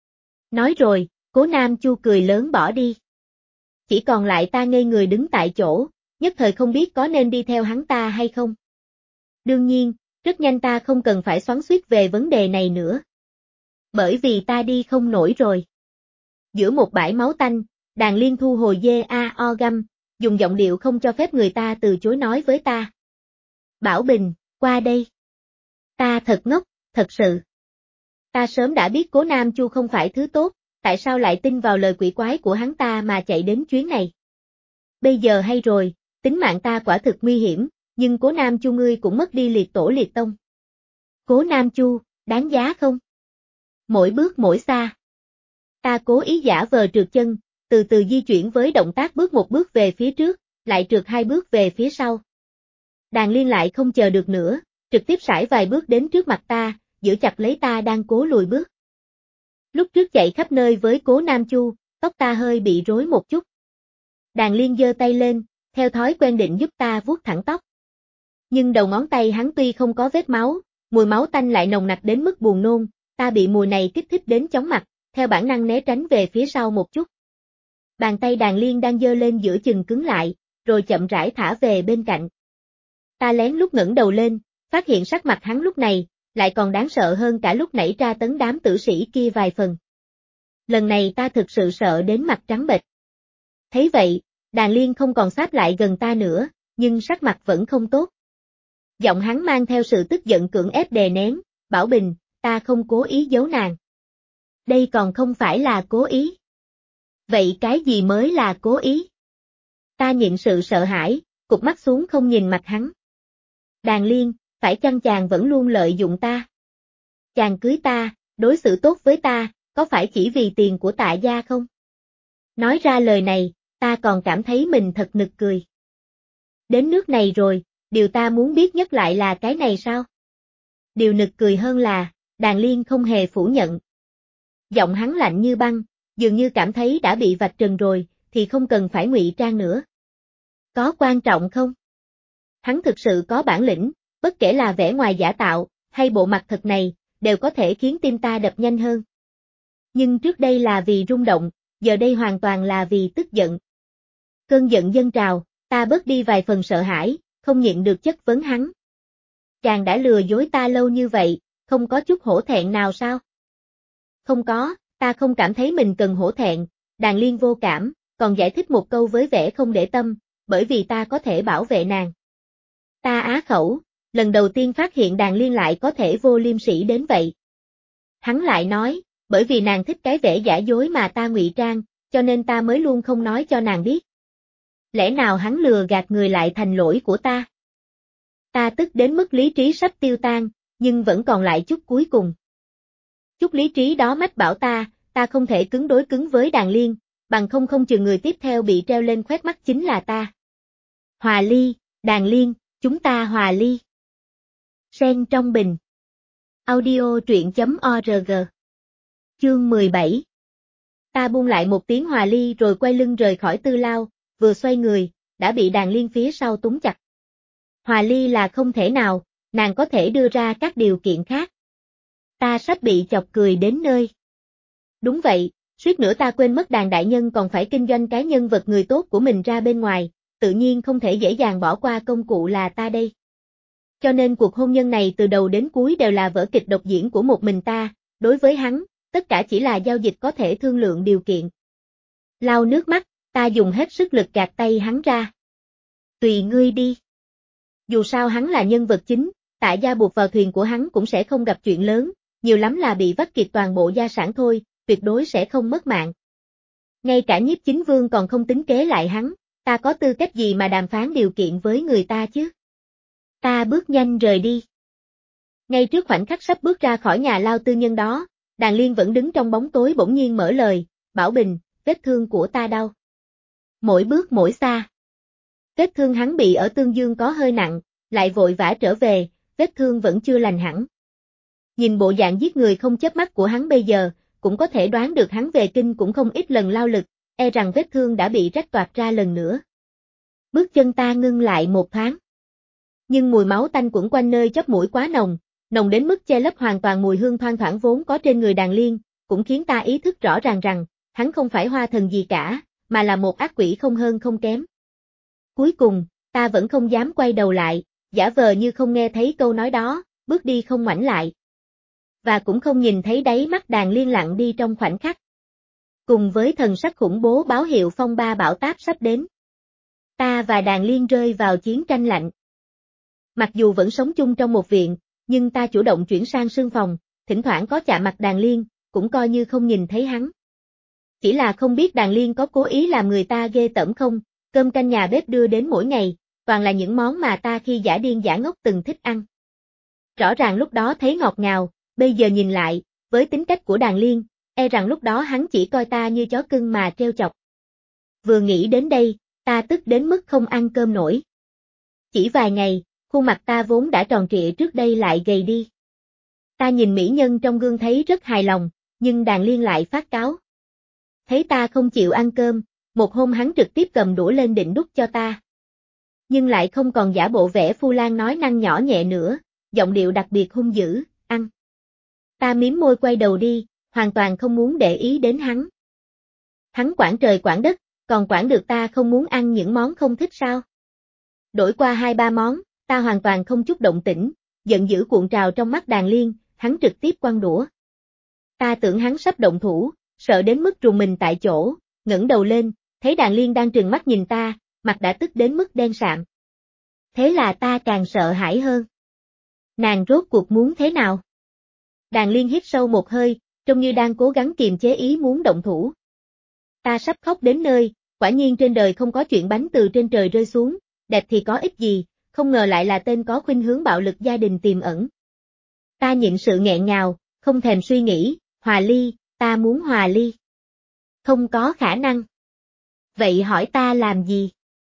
Nói rồi, Cố Nam Chu cười lớn bỏ đi. Chỉ còn lại ta ngây người đứng tại chỗ, nhất thời không biết có nên đi theo hắn ta hay không. Đương nhiên, rất nhanh ta không cần phải xoắn xuýt về vấn đề này nữa. Bởi vì ta đi không nổi rồi. Giữa một bãi máu tanh, Đàn Liên thu hồi dê a o găm, dùng giọng điệu không cho phép người ta từ chối nói với ta. Bảo Bình, qua đây. Ta thật ngốc, thật sự. Ta sớm đã biết Cố Nam Chu không phải thứ tốt, tại sao lại tin vào lời quỷ quái của hắn ta mà chạy đến chuyến này. Bây giờ hay rồi, tính mạng ta quả thực nguy hiểm, nhưng Cố Nam Chu ngươi cũng mất đi liệt tổ liệt tông. Cố Nam Chu, đáng giá không? Mỗi bước mỗi xa. Ta cố ý giả vờ trượt chân, từ từ di chuyển với động tác bước một bước về phía trước, lại trượt hai bước về phía sau. Đàn Liên lại không chờ được nữa, trực tiếp sải vài bước đến trước mặt ta, giữ chặt lấy ta đang cố lùi bước. Lúc trước chạy khắp nơi với Cố Nam Chu, tóc ta hơi bị rối một chút. Đàn Liên giơ tay lên, theo thói quen định giúp ta vuốt thẳng tóc. Nhưng đầu ngón tay hắn tuy không có vết máu, mùi máu tanh lại nồng nặc đến mức buồn nôn, ta bị mùi này kích thích đến chóng mặt, theo bản năng né tránh về phía sau một chút. Bàn tay Đàn Liên đang giơ lên giữa chừng cứng lại, rồi chậm rãi thả về bên cạnh. Ta lén lút ngẩng đầu lên, phát hiện sắc mặt hắn lúc này, lại còn đáng sợ hơn cả lúc nãy tra tấn đám tử sĩ kia vài phần. Lần này ta thực sự sợ đến mặt trắng bệch. Thấy vậy, Đàn Liên không còn sáp lại gần ta nữa, nhưng sắc mặt vẫn không tốt. Giọng hắn mang theo sự tức giận cưỡng ép đè nén, Bảo Bình, ta không cố ý giấu nàng. Đây còn không phải là cố ý. Vậy cái gì mới là cố ý? Ta nhịn sự sợ hãi, cụp mắt xuống không nhìn mặt hắn. Đàn Liên, phải chăng chàng vẫn luôn lợi dụng ta? Chàng cưới ta, đối xử tốt với ta, có phải chỉ vì tiền của Tạ gia không? Nói ra lời này, ta còn cảm thấy mình thật nực cười. Đến nước này rồi, điều ta muốn biết nhất lại là cái này sao? Điều nực cười hơn là, Đàn Liên không hề phủ nhận. Giọng hắn lạnh như băng, dường như cảm thấy đã bị vạch trần rồi, thì không cần phải ngụy trang nữa. Có quan trọng không? Hắn thực sự có bản lĩnh, bất kể là vẻ ngoài giả tạo, hay bộ mặt thật này, đều có thể khiến tim ta đập nhanh hơn. Nhưng trước đây là vì rung động, giờ đây hoàn toàn là vì tức giận. Cơn giận dâng trào, ta bớt đi vài phần sợ hãi, không nhịn được chất vấn hắn. Chàng đã lừa dối ta lâu như vậy, không có chút hổ thẹn nào sao? Không có, ta không cảm thấy mình cần hổ thẹn, Đàn Liên vô cảm, còn giải thích một câu với vẻ không để tâm, bởi vì ta có thể bảo vệ nàng. Ta á khẩu, lần đầu tiên phát hiện Đàn Liên lại có thể vô liêm sỉ đến vậy. Hắn lại nói, bởi vì nàng thích cái vẻ giả dối mà ta ngụy trang, cho nên ta mới luôn không nói cho nàng biết. Lẽ nào hắn lừa gạt người lại thành lỗi của ta? Ta tức đến mức lý trí sắp tiêu tan, nhưng vẫn còn lại chút cuối cùng. Chút lý trí đó mách bảo ta, ta không thể cứng đối cứng với Đàn Liên, bằng không không chừng người tiếp theo bị treo lên khoét mắt chính là ta. Hòa ly, Đàn Liên, chúng ta hòa ly. Sen trong bình. Audio truyện chấm org. Chương mười bảy. Ta buông lại một tiếng hòa ly rồi quay lưng rời khỏi Tư Lao, vừa xoay người, đã bị Đàn Liên phía sau túm chặt. Hòa ly là không thể nào, nàng có thể đưa ra các điều kiện khác. Ta sắp bị chọc cười đến nơi. Đúng vậy, suýt nữa ta quên mất Đàn đại nhân còn phải kinh doanh cái nhân vật người tốt của mình ra bên ngoài, tự nhiên không thể dễ dàng bỏ qua công cụ là ta đây. Cho nên cuộc hôn nhân này từ đầu đến cuối đều là vở kịch độc diễn của một mình ta, đối với hắn, tất cả chỉ là giao dịch có thể thương lượng điều kiện. Lau nước mắt, ta dùng hết sức lực gạt tay hắn ra. Tùy ngươi đi. Dù sao hắn là nhân vật chính, Tạ gia buộc vào thuyền của hắn cũng sẽ không gặp chuyện lớn, nhiều lắm là bị vắt kiệt toàn bộ gia sản thôi, tuyệt đối sẽ không mất mạng. Ngay cả Nhiếp Chính Vương còn không tính kế lại hắn, ta có tư cách gì mà đàm phán điều kiện với người ta chứ? Ta bước nhanh rời đi. Ngay trước khoảnh khắc sắp bước ra khỏi nhà lao tư nhân đó, Đàn Liên vẫn đứng trong bóng tối bỗng nhiên mở lời, Bảo Bình, vết thương của ta đau. Mỗi bước mỗi xa. Vết thương hắn bị ở tương dương có hơi nặng, lại vội vã trở về, vết thương vẫn chưa lành hẳn. Nhìn bộ dạng giết người không chớp mắt của hắn bây giờ, cũng có thể đoán được hắn về kinh cũng không ít lần lao lực, e rằng vết thương đã bị rách toạc ra lần nữa. Bước chân ta ngưng lại một thoáng. Nhưng mùi máu tanh quẩn quanh nơi chóp mũi quá nồng, nồng đến mức che lấp hoàn toàn mùi hương thoang thoảng vốn có trên người Đàn Liên, cũng khiến ta ý thức rõ ràng rằng, hắn không phải hoa thần gì cả, mà là một ác quỷ không hơn không kém. Cuối cùng, ta vẫn không dám quay đầu lại, giả vờ như không nghe thấy câu nói đó, bước đi không ngoảnh lại. Và cũng không nhìn thấy đáy mắt Đàn Liên lặng đi trong khoảnh khắc. Cùng với thần sắc khủng bố báo hiệu phong ba bão táp sắp đến. Ta và Đàn Liên rơi vào chiến tranh lạnh. Mặc dù vẫn sống chung trong một viện, nhưng ta chủ động chuyển sang sương phòng, thỉnh thoảng có chạm mặt Đàn Liên, cũng coi như không nhìn thấy hắn. Chỉ là không biết Đàn Liên có cố ý làm người ta ghê tởm không, cơm canh nhà bếp đưa đến mỗi ngày, toàn là những món mà ta khi giả điên giả ngốc từng thích ăn. Rõ ràng lúc đó thấy ngọt ngào, bây giờ nhìn lại, với tính cách của Đàn Liên, e rằng lúc đó hắn chỉ coi ta như chó cưng mà trêu chọc. Vừa nghĩ đến đây, ta tức đến mức không ăn cơm nổi. Chỉ vài ngày, khuôn mặt ta vốn đã tròn trịa trước đây lại gầy đi. Ta nhìn mỹ nhân trong gương thấy rất hài lòng, nhưng Đàn Liên lại phát cáu. Thấy ta không chịu ăn cơm, một hôm hắn trực tiếp cầm đũa lên định đút cho ta. Nhưng lại không còn giả bộ vẻ phu lang nói năng nhỏ nhẹ nữa, giọng điệu đặc biệt hung dữ, ăn. Ta mím môi quay đầu đi, hoàn toàn không muốn để ý đến hắn. Hắn quản trời quản đất, còn quản được ta không muốn ăn những món không thích sao? Đổi qua hai ba món, ta hoàn toàn không chút động tĩnh, giận dữ cuộn trào trong mắt Đàn Liên, hắn trực tiếp quăng đũa. Ta tưởng hắn sắp động thủ, sợ đến mức rùng mình tại chỗ, ngẩng đầu lên, thấy Đàn Liên đang trừng mắt nhìn ta, mặt đã tức đến mức đen sạm. Thế là ta càng sợ hãi hơn. Nàng rốt cuộc muốn thế nào? Đàn Liên hít sâu một hơi, trông như đang cố gắng kiềm chế ý muốn động thủ. Ta sắp khóc đến nơi, quả nhiên trên đời không có chuyện bánh từ trên trời rơi xuống, đẹp thì có ích gì, không ngờ lại là tên có khuynh hướng bạo lực gia đình tiềm ẩn. Ta nhịn sự nghẹn ngào, không thèm suy nghĩ, hòa ly, ta muốn hòa ly. Không có khả năng. Vậy hỏi ta làm gì?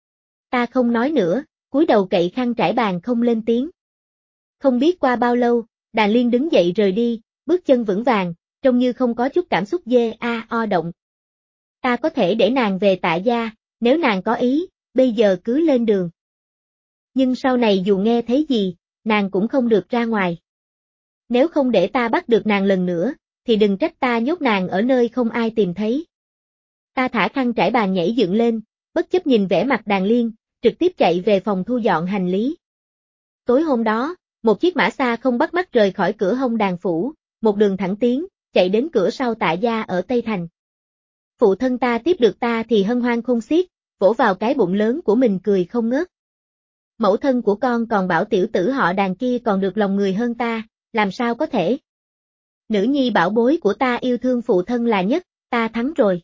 Ta không nói nữa, cúi đầu cậy khăn trải bàn không lên tiếng. Không biết qua bao lâu, Đàn Liên đứng dậy rời đi, bước chân vững vàng, trông như không có chút cảm xúc dê a o động. Ta có thể để nàng về Tạ gia, nếu nàng có ý, bây giờ cứ lên đường. Nhưng sau này dù nghe thấy gì, nàng cũng không được ra ngoài. Nếu không để ta bắt được nàng lần nữa, thì đừng trách ta nhốt nàng ở nơi không ai tìm thấy. Ta thả khăn trải bàn nhảy dựng lên, bất chấp nhìn vẻ mặt Đàn Liên, trực tiếp chạy về phòng thu dọn hành lý. Tối hôm đó, một chiếc mã xa không bắt mắt rời khỏi cửa hông Đàn phủ, một đường thẳng tiến, chạy đến cửa sau Tạ gia ở Tây Thành. Phụ thân ta tiếp được ta thì hân hoan khôn xiết, vỗ vào cái bụng lớn của mình cười không ngớt. Mẫu thân của con còn bảo tiểu tử họ Đàn kia còn được lòng người hơn ta, làm sao có thể? Nữ nhi bảo bối của ta yêu thương phụ thân là nhất, ta thắng rồi.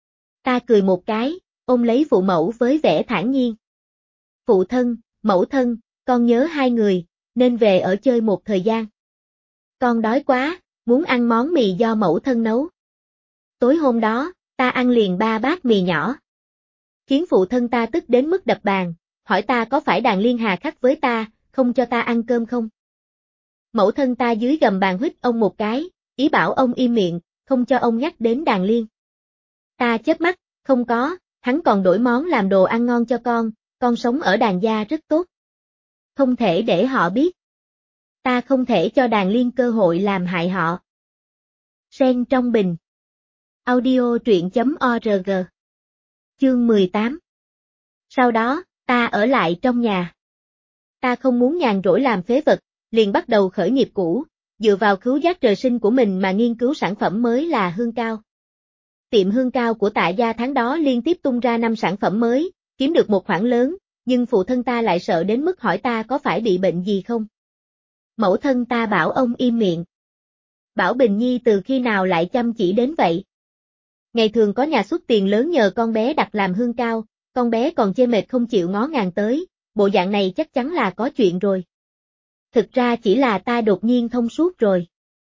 Ta cười một cái, ôm lấy phụ mẫu với vẻ thản nhiên. Phụ thân, mẫu thân, con nhớ hai người, nên về ở chơi một thời gian. Con đói quá, muốn ăn món mì do mẫu thân nấu. Tối hôm đó, ta ăn liền ba bát mì nhỏ. Khiến phụ thân ta tức đến mức đập bàn, hỏi ta có phải Đàn Liên hà khắc với ta, không cho ta ăn cơm không? Mẫu thân ta dưới gầm bàn huýt ông một cái, ý bảo ông im miệng, không cho ông nhắc đến Đàn Liên. Ta chớp mắt, không có, hắn còn đổi món làm đồ ăn ngon cho con, con sống ở Đàn gia rất tốt. Không thể để họ biết. Ta không thể cho Đàn Liên cơ hội làm hại họ. Sen trong bình. Audio truyện chấm org. Chương mười tám. Sau đó, ta ở lại trong nhà. Ta không muốn nhàn rỗi làm phế vật, liền bắt đầu khởi nghiệp cũ, dựa vào khứu giác trời sinh của mình mà nghiên cứu sản phẩm mới là hương cao. Tiệm hương cao của Tạ gia tháng đó liên tiếp tung ra năm sản phẩm mới, kiếm được một khoản lớn, nhưng phụ thân ta lại sợ đến mức hỏi ta có phải bị bệnh gì không. Mẫu thân ta bảo ông im miệng. Bảo Bình Nhi từ khi nào lại chăm chỉ đến vậy? Ngày thường có nhà xuất tiền lớn nhờ con bé đặt làm hương cao, con bé còn chê mệt không chịu ngó ngàng tới, bộ dạng này chắc chắn là có chuyện rồi. Thực ra chỉ là ta đột nhiên thông suốt rồi.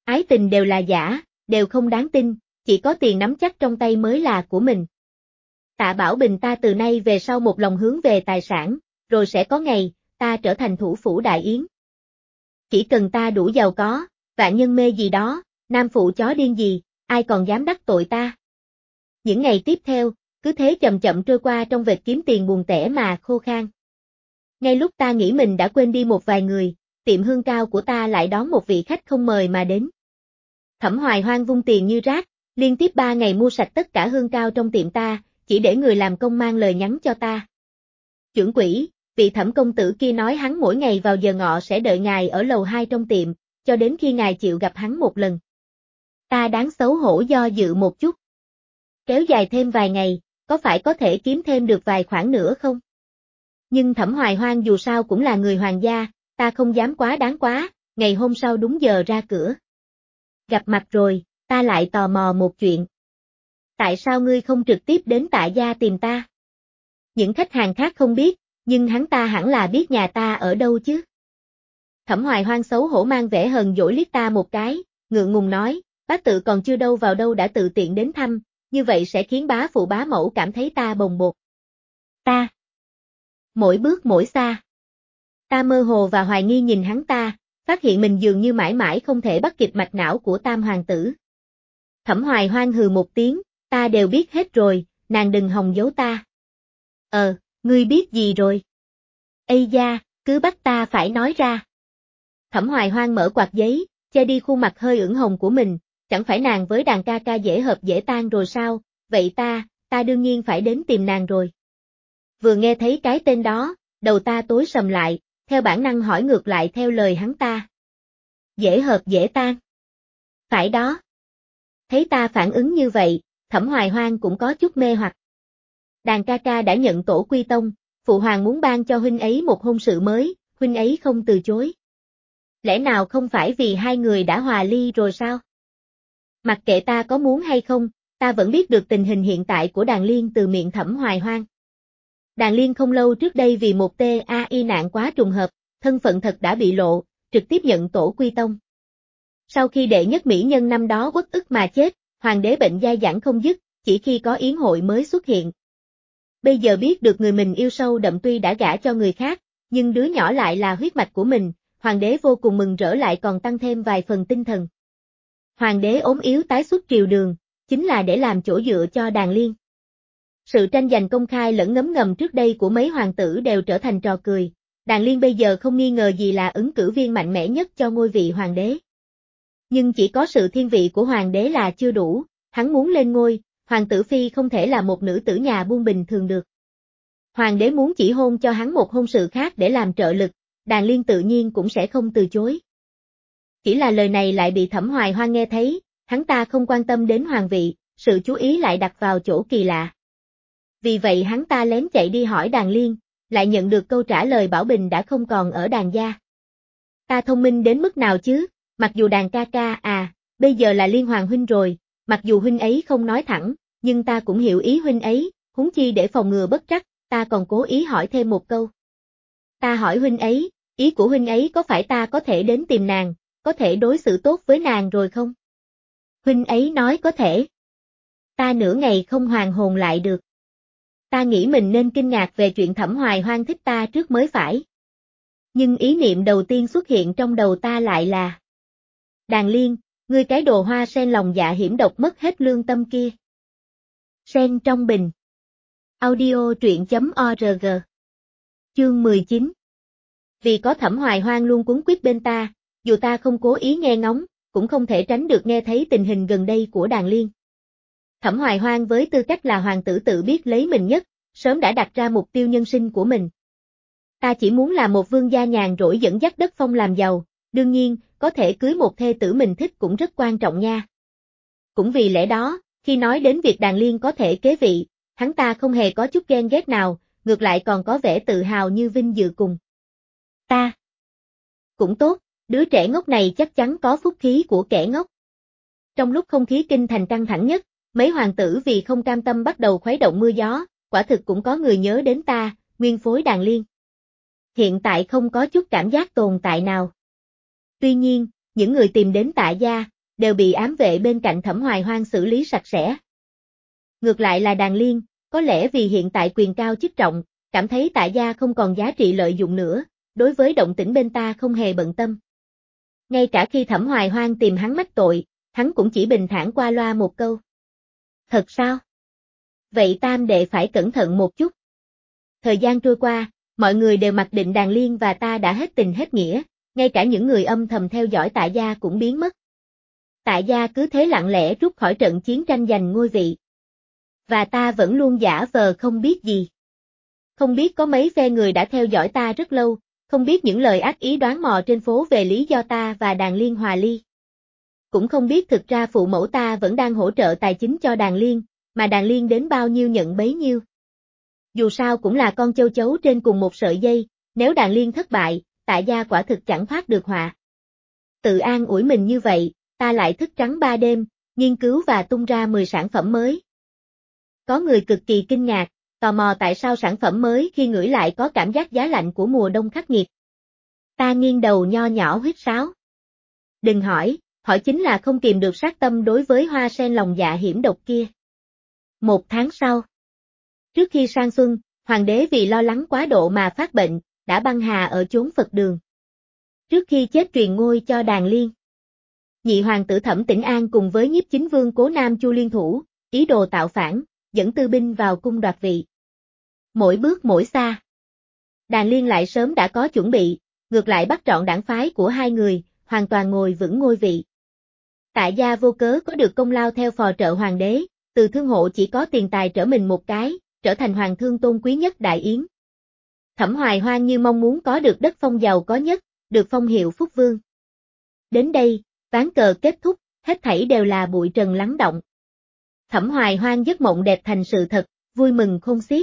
Ái tình đều là giả, đều không đáng tin, chỉ có tiền nắm chắc trong tay mới là của mình. Tạ Bảo Bình ta từ nay về sau một lòng hướng về tài sản, rồi sẽ có ngày, ta trở thành thủ phủ Đại Yến. Chỉ cần ta đủ giàu có, vạn nhân mê gì đó, nam phụ chó điên gì, ai còn dám đắc tội ta. Những ngày tiếp theo, cứ thế chậm chậm trôi qua trong vệt kiếm tiền buồn tẻ mà khô khan. Ngay lúc ta nghĩ mình đã quên đi một vài người, tiệm hương cao của ta lại đón một vị khách không mời mà đến. Thẩm Hoài Hoang vung tiền như rác, liên tiếp ba ngày mua sạch tất cả hương cao trong tiệm ta, chỉ để người làm công mang lời nhắn cho ta. Trưởng quỹ, vị Thẩm công tử kia nói hắn mỗi ngày vào giờ ngọ sẽ đợi ngài ở lầu hai trong tiệm, cho đến khi ngài chịu gặp hắn một lần. Ta đáng xấu hổ do dự một chút. Kéo dài thêm vài ngày, có phải có thể kiếm thêm được vài khoản nữa không? Nhưng Thẩm Hoài Hoang dù sao cũng là người hoàng gia, ta không dám quá đáng quá, ngày hôm sau đúng giờ ra cửa. Gặp mặt rồi, ta lại tò mò một chuyện. Tại sao ngươi không trực tiếp đến Tạ gia tìm ta? Những khách hàng khác không biết, nhưng hắn ta hẳn là biết nhà ta ở đâu chứ. Thẩm Hoài Hoang xấu hổ mang vẻ hờn dỗi liếc ta một cái, ngượng ngùng nói, bá tự còn chưa đâu vào đâu đã tự tiện đến thăm, như vậy sẽ khiến bá phụ bá mẫu cảm thấy ta bồng bột. Ta. Mỗi bước mỗi xa. Ta mơ hồ và hoài nghi nhìn hắn ta, phát hiện mình dường như mãi mãi không thể bắt kịp mạch não của Tam hoàng tử. Thẩm Hoài Hoang hừ một tiếng, ta đều biết hết rồi, nàng đừng hòng giấu ta. Ờ, ngươi biết gì rồi? Ây da, cứ bắt ta phải nói ra. Thẩm Hoài Hoang mở quạt giấy, che đi khuôn mặt hơi ửng hồng của mình, chẳng phải nàng với đàn ca ca dễ hợp dễ tan rồi sao, vậy ta, ta đương nhiên phải đến tìm nàng rồi. Vừa nghe thấy cái tên đó, đầu ta tối sầm lại, theo bản năng hỏi ngược lại theo lời hắn ta. Dễ hợp dễ tan. Phải đó. Thấy ta phản ứng như vậy, Thẩm Hoài Hoang cũng có chút mê hoặc. Đàn ca ca đã nhận tổ quy tông, phụ hoàng muốn ban cho huynh ấy một hôn sự mới, huynh ấy không từ chối. Lẽ nào không phải vì hai người đã hòa ly rồi sao? Mặc kệ ta có muốn hay không, ta vẫn biết được tình hình hiện tại của Đàn Liên từ miệng Thẩm Hoài Hoang. Đàn Liên không lâu trước đây vì một tê a i nạn quá trùng hợp, thân phận thật đã bị lộ, trực tiếp nhận tổ quy tông. Sau khi đệ nhất mỹ nhân năm đó uất ức mà chết, hoàng đế bệnh dai dẳng không dứt, chỉ khi có yến hội mới xuất hiện. Bây giờ biết được người mình yêu sâu đậm tuy đã gả cho người khác, nhưng đứa nhỏ lại là huyết mạch của mình, hoàng đế vô cùng mừng rỡ lại còn tăng thêm vài phần tinh thần. Hoàng đế ốm yếu tái xuất triều đường, chính là để làm chỗ dựa cho Đàn Liên. Sự tranh giành công khai lẫn ngấm ngầm trước đây của mấy hoàng tử đều trở thành trò cười, Đàn Liên bây giờ không nghi ngờ gì là ứng cử viên mạnh mẽ nhất cho ngôi vị hoàng đế. Nhưng chỉ có sự thiên vị của hoàng đế là chưa đủ, hắn muốn lên ngôi, hoàng tử phi không thể là một nữ tử nhà buôn bình thường được. Hoàng đế muốn chỉ hôn cho hắn một hôn sự khác để làm trợ lực, Đàn Liên tự nhiên cũng sẽ không từ chối. Chỉ là lời này lại bị Thẩm Hoài Hoang nghe thấy, hắn ta không quan tâm đến hoàng vị, sự chú ý lại đặt vào chỗ kỳ lạ. Vì vậy hắn ta lén chạy đi hỏi Đàn Liên, lại nhận được câu trả lời Bảo Bình đã không còn ở Đàn gia. Ta thông minh đến mức nào chứ, mặc dù Đàn ca ca à, bây giờ là Liên hoàng huynh rồi, mặc dù huynh ấy không nói thẳng, nhưng ta cũng hiểu ý huynh ấy, huống chi để phòng ngừa bất trắc, ta còn cố ý hỏi thêm một câu. Ta hỏi huynh ấy, ý của huynh ấy có phải ta có thể đến tìm nàng, có thể đối xử tốt với nàng rồi không? Huynh ấy nói có thể. Ta nửa ngày không hoàn hồn lại được. Ta nghĩ mình nên kinh ngạc về chuyện Thẩm Hoài Hoang thích ta trước mới phải. Nhưng ý niệm đầu tiên xuất hiện trong đầu ta lại là Đàn Liên, ngươi cái đồ hoa sen lòng dạ hiểm độc mất hết lương tâm kia. Sen trong bình. Audio truyện chấm org. Chương mười chín. Vì có Thẩm Hoài Hoang luôn cuốn quýt bên ta, dù ta không cố ý nghe ngóng, cũng không thể tránh được nghe thấy tình hình gần đây của Đàn Liên. Thẩm Hoài Hoang với tư cách là hoàng tử tự biết lấy mình nhất, sớm đã đặt ra mục tiêu nhân sinh của mình. Ta chỉ muốn là một vương gia nhàn rỗi dẫn dắt đất phong làm giàu, đương nhiên, có thể cưới một thê tử mình thích cũng rất quan trọng nha. Cũng vì lẽ đó, khi nói đến việc Đàn Liên có thể kế vị, hắn ta không hề có chút ghen ghét nào, ngược lại còn có vẻ tự hào như vinh dự cùng. Ta. Cũng tốt, đứa trẻ ngốc này chắc chắn có phúc khí của kẻ ngốc. Trong lúc không khí kinh thành căng thẳng nhất, mấy hoàng tử vì không cam tâm bắt đầu khuấy động mưa gió, quả thực cũng có người nhớ đến ta, nguyên phối Đàn Liên. Hiện tại không có chút cảm giác tồn tại nào. Tuy nhiên, những người tìm đến Tạ gia, đều bị ám vệ bên cạnh Thẩm Hoài Hoang xử lý sạch sẽ. Ngược lại là Đàn Liên, có lẽ vì hiện tại quyền cao chức trọng, cảm thấy Tạ gia không còn giá trị lợi dụng nữa, đối với động tĩnh bên ta không hề bận tâm. Ngay cả khi Thẩm Hoài Hoang tìm hắn mắc tội, hắn cũng chỉ bình thản qua loa một câu. Thật sao? Vậy tam đệ phải cẩn thận một chút. Thời gian trôi qua, mọi người đều mặc định Đàn Liên và ta đã hết tình hết nghĩa, ngay cả những người âm thầm theo dõi Tạ gia cũng biến mất. Tạ gia cứ thế lặng lẽ rút khỏi trận chiến tranh giành ngôi vị. Và ta vẫn luôn giả vờ không biết gì. Không biết có mấy phe người đã theo dõi ta rất lâu, không biết những lời ác ý đoán mò trên phố về lý do ta và Đàn Liên hòa ly. Cũng không biết thực ra phụ mẫu ta vẫn đang hỗ trợ tài chính cho Đàn Liên, mà Đàn Liên đến bao nhiêu nhận bấy nhiêu. Dù sao cũng là con châu chấu trên cùng một sợi dây, nếu Đàn Liên thất bại, Tạ gia quả thực chẳng thoát được họa. Tự an ủi mình như vậy, ta lại thức trắng ba đêm, nghiên cứu và tung ra mười sản phẩm mới. Có người cực kỳ kinh ngạc, tò mò tại sao sản phẩm mới khi ngửi lại có cảm giác giá lạnh của mùa đông khắc nghiệt. Ta nghiêng đầu nho nhỏ huýt sáo. Đừng hỏi, hỏi chính là không kìm được sát tâm đối với hoa sen lòng dạ hiểm độc kia. Một tháng sau. Trước khi sang xuân, hoàng đế vì lo lắng quá độ mà phát bệnh, đã băng hà ở chốn Phật đường. Trước khi chết truyền ngôi cho Đàn Liên. Nhị hoàng tử Thẩm Tĩnh An cùng với nhiếp chính vương Cố Nam Chu liên thủ, ý đồ tạo phản, dẫn tư binh vào cung đoạt vị. Mỗi bước mỗi xa. Đàn Liên lại sớm đã có chuẩn bị, ngược lại bắt trọn đảng phái của hai người, hoàn toàn ngồi vững ngôi vị. Tạ gia vô cớ có được công lao theo phò trợ hoàng đế, từ thương hộ chỉ có tiền tài trở mình một cái, trở thành hoàng thương tôn quý nhất Đại Yến. Thẩm Hoài Hoang như mong muốn có được đất phong giàu có nhất, được phong hiệu Phúc Vương. Đến đây, ván cờ kết thúc, hết thảy đều là bụi trần lắng động. Thẩm Hoài Hoang giấc mộng đẹp thành sự thật, vui mừng khôn xiết.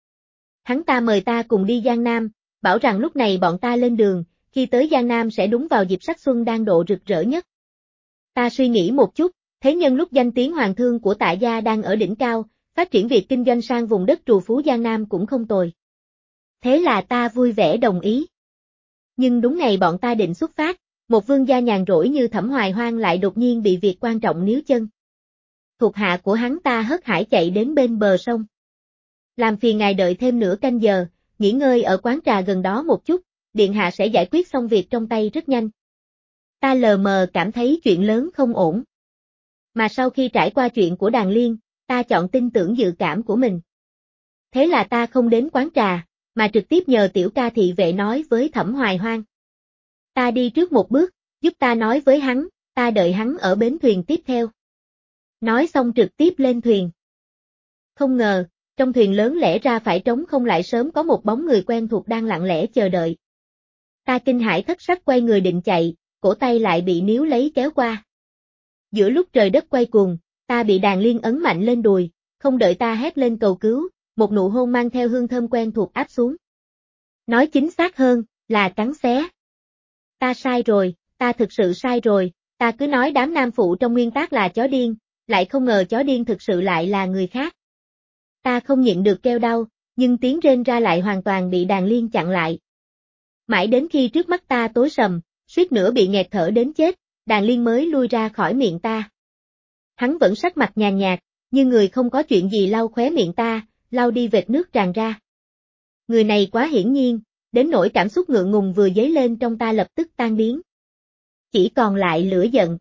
Hắn ta mời ta cùng đi Giang Nam, bảo rằng lúc này bọn ta lên đường, khi tới Giang Nam sẽ đúng vào dịp sắc xuân đang độ rực rỡ nhất. Ta suy nghĩ một chút, thế nhân lúc danh tiếng hoàng thương của Tạ gia đang ở đỉnh cao, phát triển việc kinh doanh sang vùng đất trù phú Giang Nam cũng không tồi. Thế là ta vui vẻ đồng ý. Nhưng đúng ngày bọn ta định xuất phát, một vương gia nhàn rỗi như Thẩm Hoài Hoang lại đột nhiên bị việc quan trọng níu chân. Thuộc hạ của hắn ta hớt hải chạy đến bên bờ sông. Làm phiền ngài đợi thêm nửa canh giờ, nghỉ ngơi ở quán trà gần đó một chút, điện hạ sẽ giải quyết xong việc trong tay rất nhanh. Ta lờ mờ cảm thấy chuyện lớn không ổn. Mà sau khi trải qua chuyện của Đàn Liên, ta chọn tin tưởng dự cảm của mình. Thế là ta không đến quán trà, mà trực tiếp nhờ tiểu ca thị vệ nói với Thẩm Hoài Hoang. Ta đi trước một bước, giúp ta nói với hắn, ta đợi hắn ở bến thuyền tiếp theo. Nói xong trực tiếp lên thuyền. Không ngờ, trong thuyền lớn lẽ ra phải trống không lại sớm có một bóng người quen thuộc đang lặng lẽ chờ đợi. Ta kinh hãi thất sắc quay người định chạy, cổ tay lại bị níu lấy kéo qua. Giữa lúc trời đất quay cuồng, ta bị Đàn Liên ấn mạnh lên đùi, không đợi ta hét lên cầu cứu, một nụ hôn mang theo hương thơm quen thuộc áp xuống. Nói chính xác hơn, là cắn xé. Ta sai rồi, ta thực sự sai rồi, ta cứ nói đám nam phụ trong nguyên tác là chó điên, lại không ngờ chó điên thực sự lại là người khác. Ta không nhịn được kêu đau, nhưng tiếng rên ra lại hoàn toàn bị Đàn Liên chặn lại. Mãi đến khi trước mắt ta tối sầm, suýt nữa bị nghẹt thở đến chết, Đàn Liên mới lui ra khỏi miệng ta. Hắn vẫn sắc mặt nhàn nhạt, như người không có chuyện gì lau khóe miệng ta, lau đi vệt nước tràn ra. Người này quá hiển nhiên, đến nỗi cảm xúc ngượng ngùng vừa dấy lên trong ta lập tức tan biến. Chỉ còn lại lửa giận.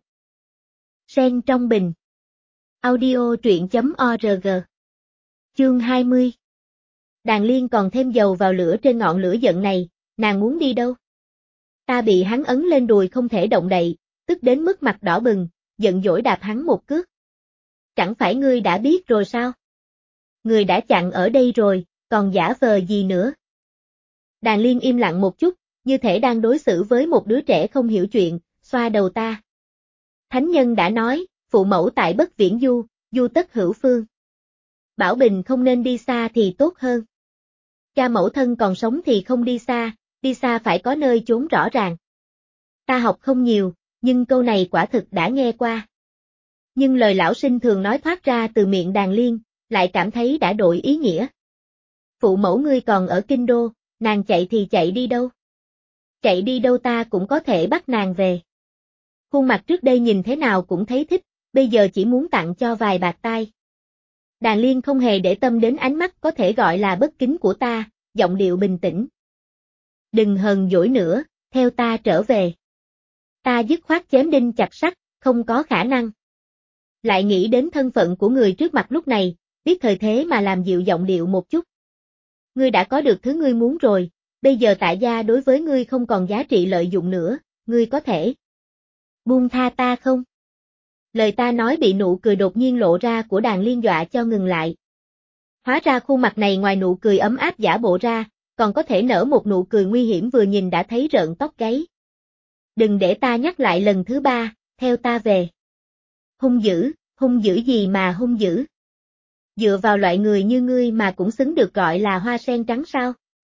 Sen trong bình. Audio truyện chấm org. Chương hai mươi. Đàn Liên còn thêm dầu vào lửa trên ngọn lửa giận này, nàng muốn đi đâu? Ta bị hắn ấn lên đùi không thể động đậy, tức đến mức mặt đỏ bừng, giận dỗi đạp hắn một cước. Chẳng phải ngươi đã biết rồi sao? Ngươi đã chặn ở đây rồi, còn giả vờ gì nữa? Đàn Liên im lặng một chút, như thể đang đối xử với một đứa trẻ không hiểu chuyện, xoa đầu ta. Thánh nhân đã nói, phụ mẫu tại bất viễn du, du tất hữu phương. Bảo Bình không nên đi xa thì tốt hơn. Cha mẫu thân còn sống thì không đi xa, đi xa phải có nơi chốn rõ ràng. Ta học không nhiều, nhưng câu này quả thực đã nghe qua. Nhưng lời lão sinh thường nói thoát ra từ miệng Đàn Liên, lại cảm thấy đã đổi ý nghĩa. Phụ mẫu ngươi còn ở kinh đô, nàng chạy thì chạy đi đâu? Chạy đi đâu ta cũng có thể bắt nàng về. Khuôn mặt trước đây nhìn thế nào cũng thấy thích, bây giờ chỉ muốn tặng cho vài bạt tai. Đàn Liên không hề để tâm đến ánh mắt có thể gọi là bất kính của ta, giọng điệu bình tĩnh. Đừng hờn dỗi nữa, theo ta trở về. Ta dứt khoát chém đinh chặt sắt, không có khả năng. Lại nghĩ đến thân phận của người trước mặt lúc này, biết thời thế mà làm dịu giọng điệu một chút. Ngươi đã có được thứ ngươi muốn rồi, bây giờ tại gia đối với ngươi không còn giá trị lợi dụng nữa, ngươi có thể buông tha ta không? Lời ta nói bị nụ cười đột nhiên lộ ra của Đàn Liên dọa cho ngừng lại. Hóa ra khuôn mặt này ngoài nụ cười ấm áp giả bộ ra, còn có thể nở một nụ cười nguy hiểm vừa nhìn đã thấy rợn tóc gáy. Đừng để ta nhắc lại lần thứ ba, theo ta về. Hung dữ, hung dữ gì mà hung dữ? Dựa vào loại người như ngươi mà cũng xứng được gọi là hoa sen trắng sao?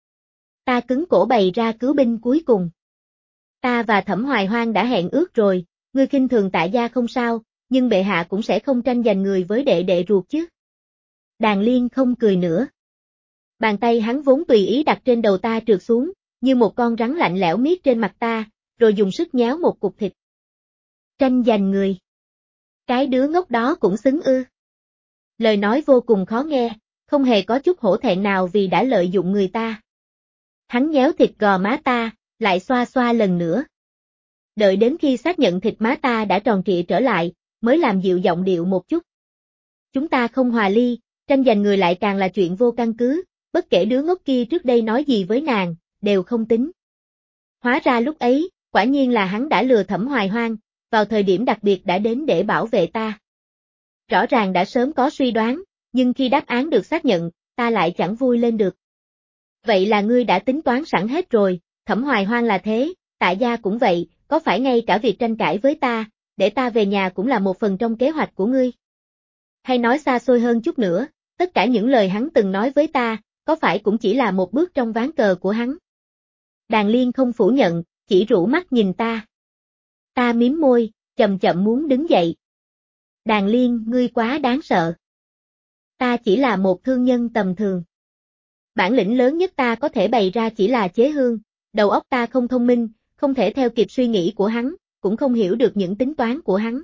Ta cứng cổ bày ra cứu binh cuối cùng. Ta và Thẩm Hoài Hoang đã hẹn ước rồi, ngươi khinh thường Tạ gia không sao, nhưng bệ hạ cũng sẽ không tranh giành người với đệ đệ ruột chứ. Đàn Liên không cười nữa. Bàn tay hắn vốn tùy ý đặt trên đầu ta trượt xuống, như một con rắn lạnh lẽo miết trên mặt ta, rồi dùng sức nhéo một cục thịt. Tranh giành người. Cái đứa ngốc đó cũng xứng ư. Lời nói vô cùng khó nghe, không hề có chút hổ thẹn nào vì đã lợi dụng người ta. Hắn nhéo thịt gò má ta, lại xoa xoa lần nữa. Đợi đến khi xác nhận thịt má ta đã tròn trịa trở lại, mới làm dịu giọng điệu một chút. Chúng ta không hòa ly, tranh giành người lại càng là chuyện vô căn cứ, bất kể đứa ngốc kia trước đây nói gì với nàng, đều không tính. Hóa ra lúc ấy, quả nhiên là hắn đã lừa Thẩm Hoài Hoang, vào thời điểm đặc biệt đã đến để bảo vệ ta. Rõ ràng đã sớm có suy đoán, nhưng khi đáp án được xác nhận, ta lại chẳng vui lên được. Vậy là ngươi đã tính toán sẵn hết rồi, Thẩm Hoài Hoang là thế, Tạ gia cũng vậy, có phải ngay cả việc tranh cãi với ta, để ta về nhà cũng là một phần trong kế hoạch của ngươi? Hay nói xa xôi hơn chút nữa, tất cả những lời hắn từng nói với ta, có phải cũng chỉ là một bước trong ván cờ của hắn? Đàn Liên không phủ nhận, chỉ rũ mắt nhìn ta. Ta mím môi, chậm chậm muốn đứng dậy. Đàn Liên, ngươi quá đáng sợ. Ta chỉ là một thương nhân tầm thường. Bản lĩnh lớn nhất ta có thể bày ra chỉ là chế hương, đầu óc ta không thông minh, không thể theo kịp suy nghĩ của hắn, cũng không hiểu được những tính toán của hắn.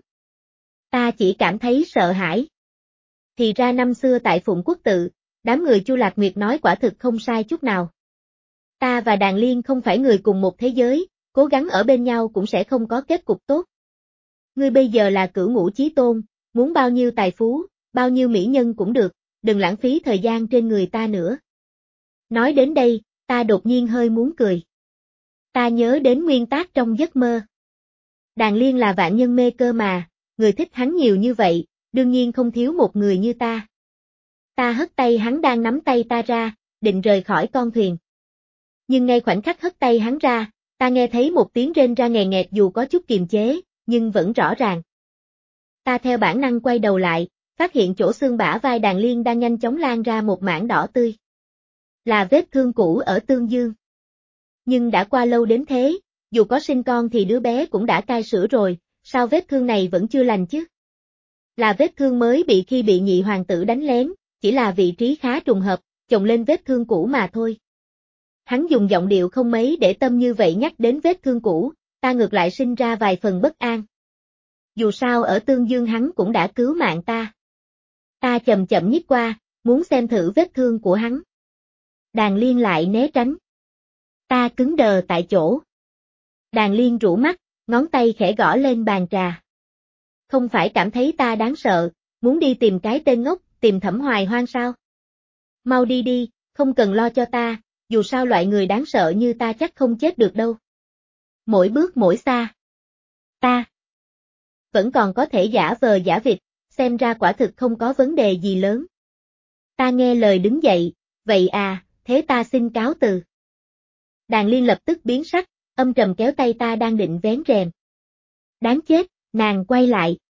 Ta chỉ cảm thấy sợ hãi. Thì ra năm xưa tại Phụng Quốc Tự, đám người Chu Lạc Nguyệt nói quả thực không sai chút nào. Ta và Đàn Liên không phải người cùng một thế giới, cố gắng ở bên nhau cũng sẽ không có kết cục tốt. Ngươi bây giờ là cửu ngũ chí tôn, muốn bao nhiêu tài phú, bao nhiêu mỹ nhân cũng được, đừng lãng phí thời gian trên người ta nữa. Nói đến đây, ta đột nhiên hơi muốn cười. Ta nhớ đến nguyên tắc trong giấc mơ. Đàn Liên là vạn nhân mê cơ mà, người thích hắn nhiều như vậy, đương nhiên không thiếu một người như ta. Ta hất tay hắn đang nắm tay ta ra, định rời khỏi con thuyền. Nhưng ngay khoảnh khắc hất tay hắn ra, ta nghe thấy một tiếng rên ra nghè nghẹt dù có chút kiềm chế, nhưng vẫn rõ ràng. Ta theo bản năng quay đầu lại, phát hiện chỗ xương bả vai Đàn Liên đang nhanh chóng lan ra một mảng đỏ tươi. Là vết thương cũ ở tương dương. Nhưng đã qua lâu đến thế, dù có sinh con thì đứa bé cũng đã cai sữa rồi, sao vết thương này vẫn chưa lành chứ? Là vết thương mới bị khi bị nhị hoàng tử đánh lén, chỉ là vị trí khá trùng hợp, chồng lên vết thương cũ mà thôi. Hắn dùng giọng điệu không mấy để tâm như vậy nhắc đến vết thương cũ, ta ngược lại sinh ra vài phần bất an. Dù sao ở Tương Dương hắn cũng đã cứu mạng ta. Ta chậm chậm nhích qua, muốn xem thử vết thương của hắn. Đàn Liên lại né tránh. Ta cứng đờ tại chỗ. Đàn Liên rũ mắt, ngón tay khẽ gõ lên bàn trà. Không phải cảm thấy ta đáng sợ, muốn đi tìm cái tên ngốc, tìm Thẩm Hoài Hoang sao? Mau đi đi, không cần lo cho ta, dù sao loại người đáng sợ như ta chắc không chết được đâu. Mỗi bước mỗi xa. Ta vẫn còn có thể giả vờ giả vịt, xem ra quả thực không có vấn đề gì lớn. Ta nghe lời đứng dậy, vậy à, thế ta xin cáo từ. Đàn Liên lập tức biến sắc, âm trầm kéo tay ta đang định vén rèm. Đáng chết, nàng quay lại,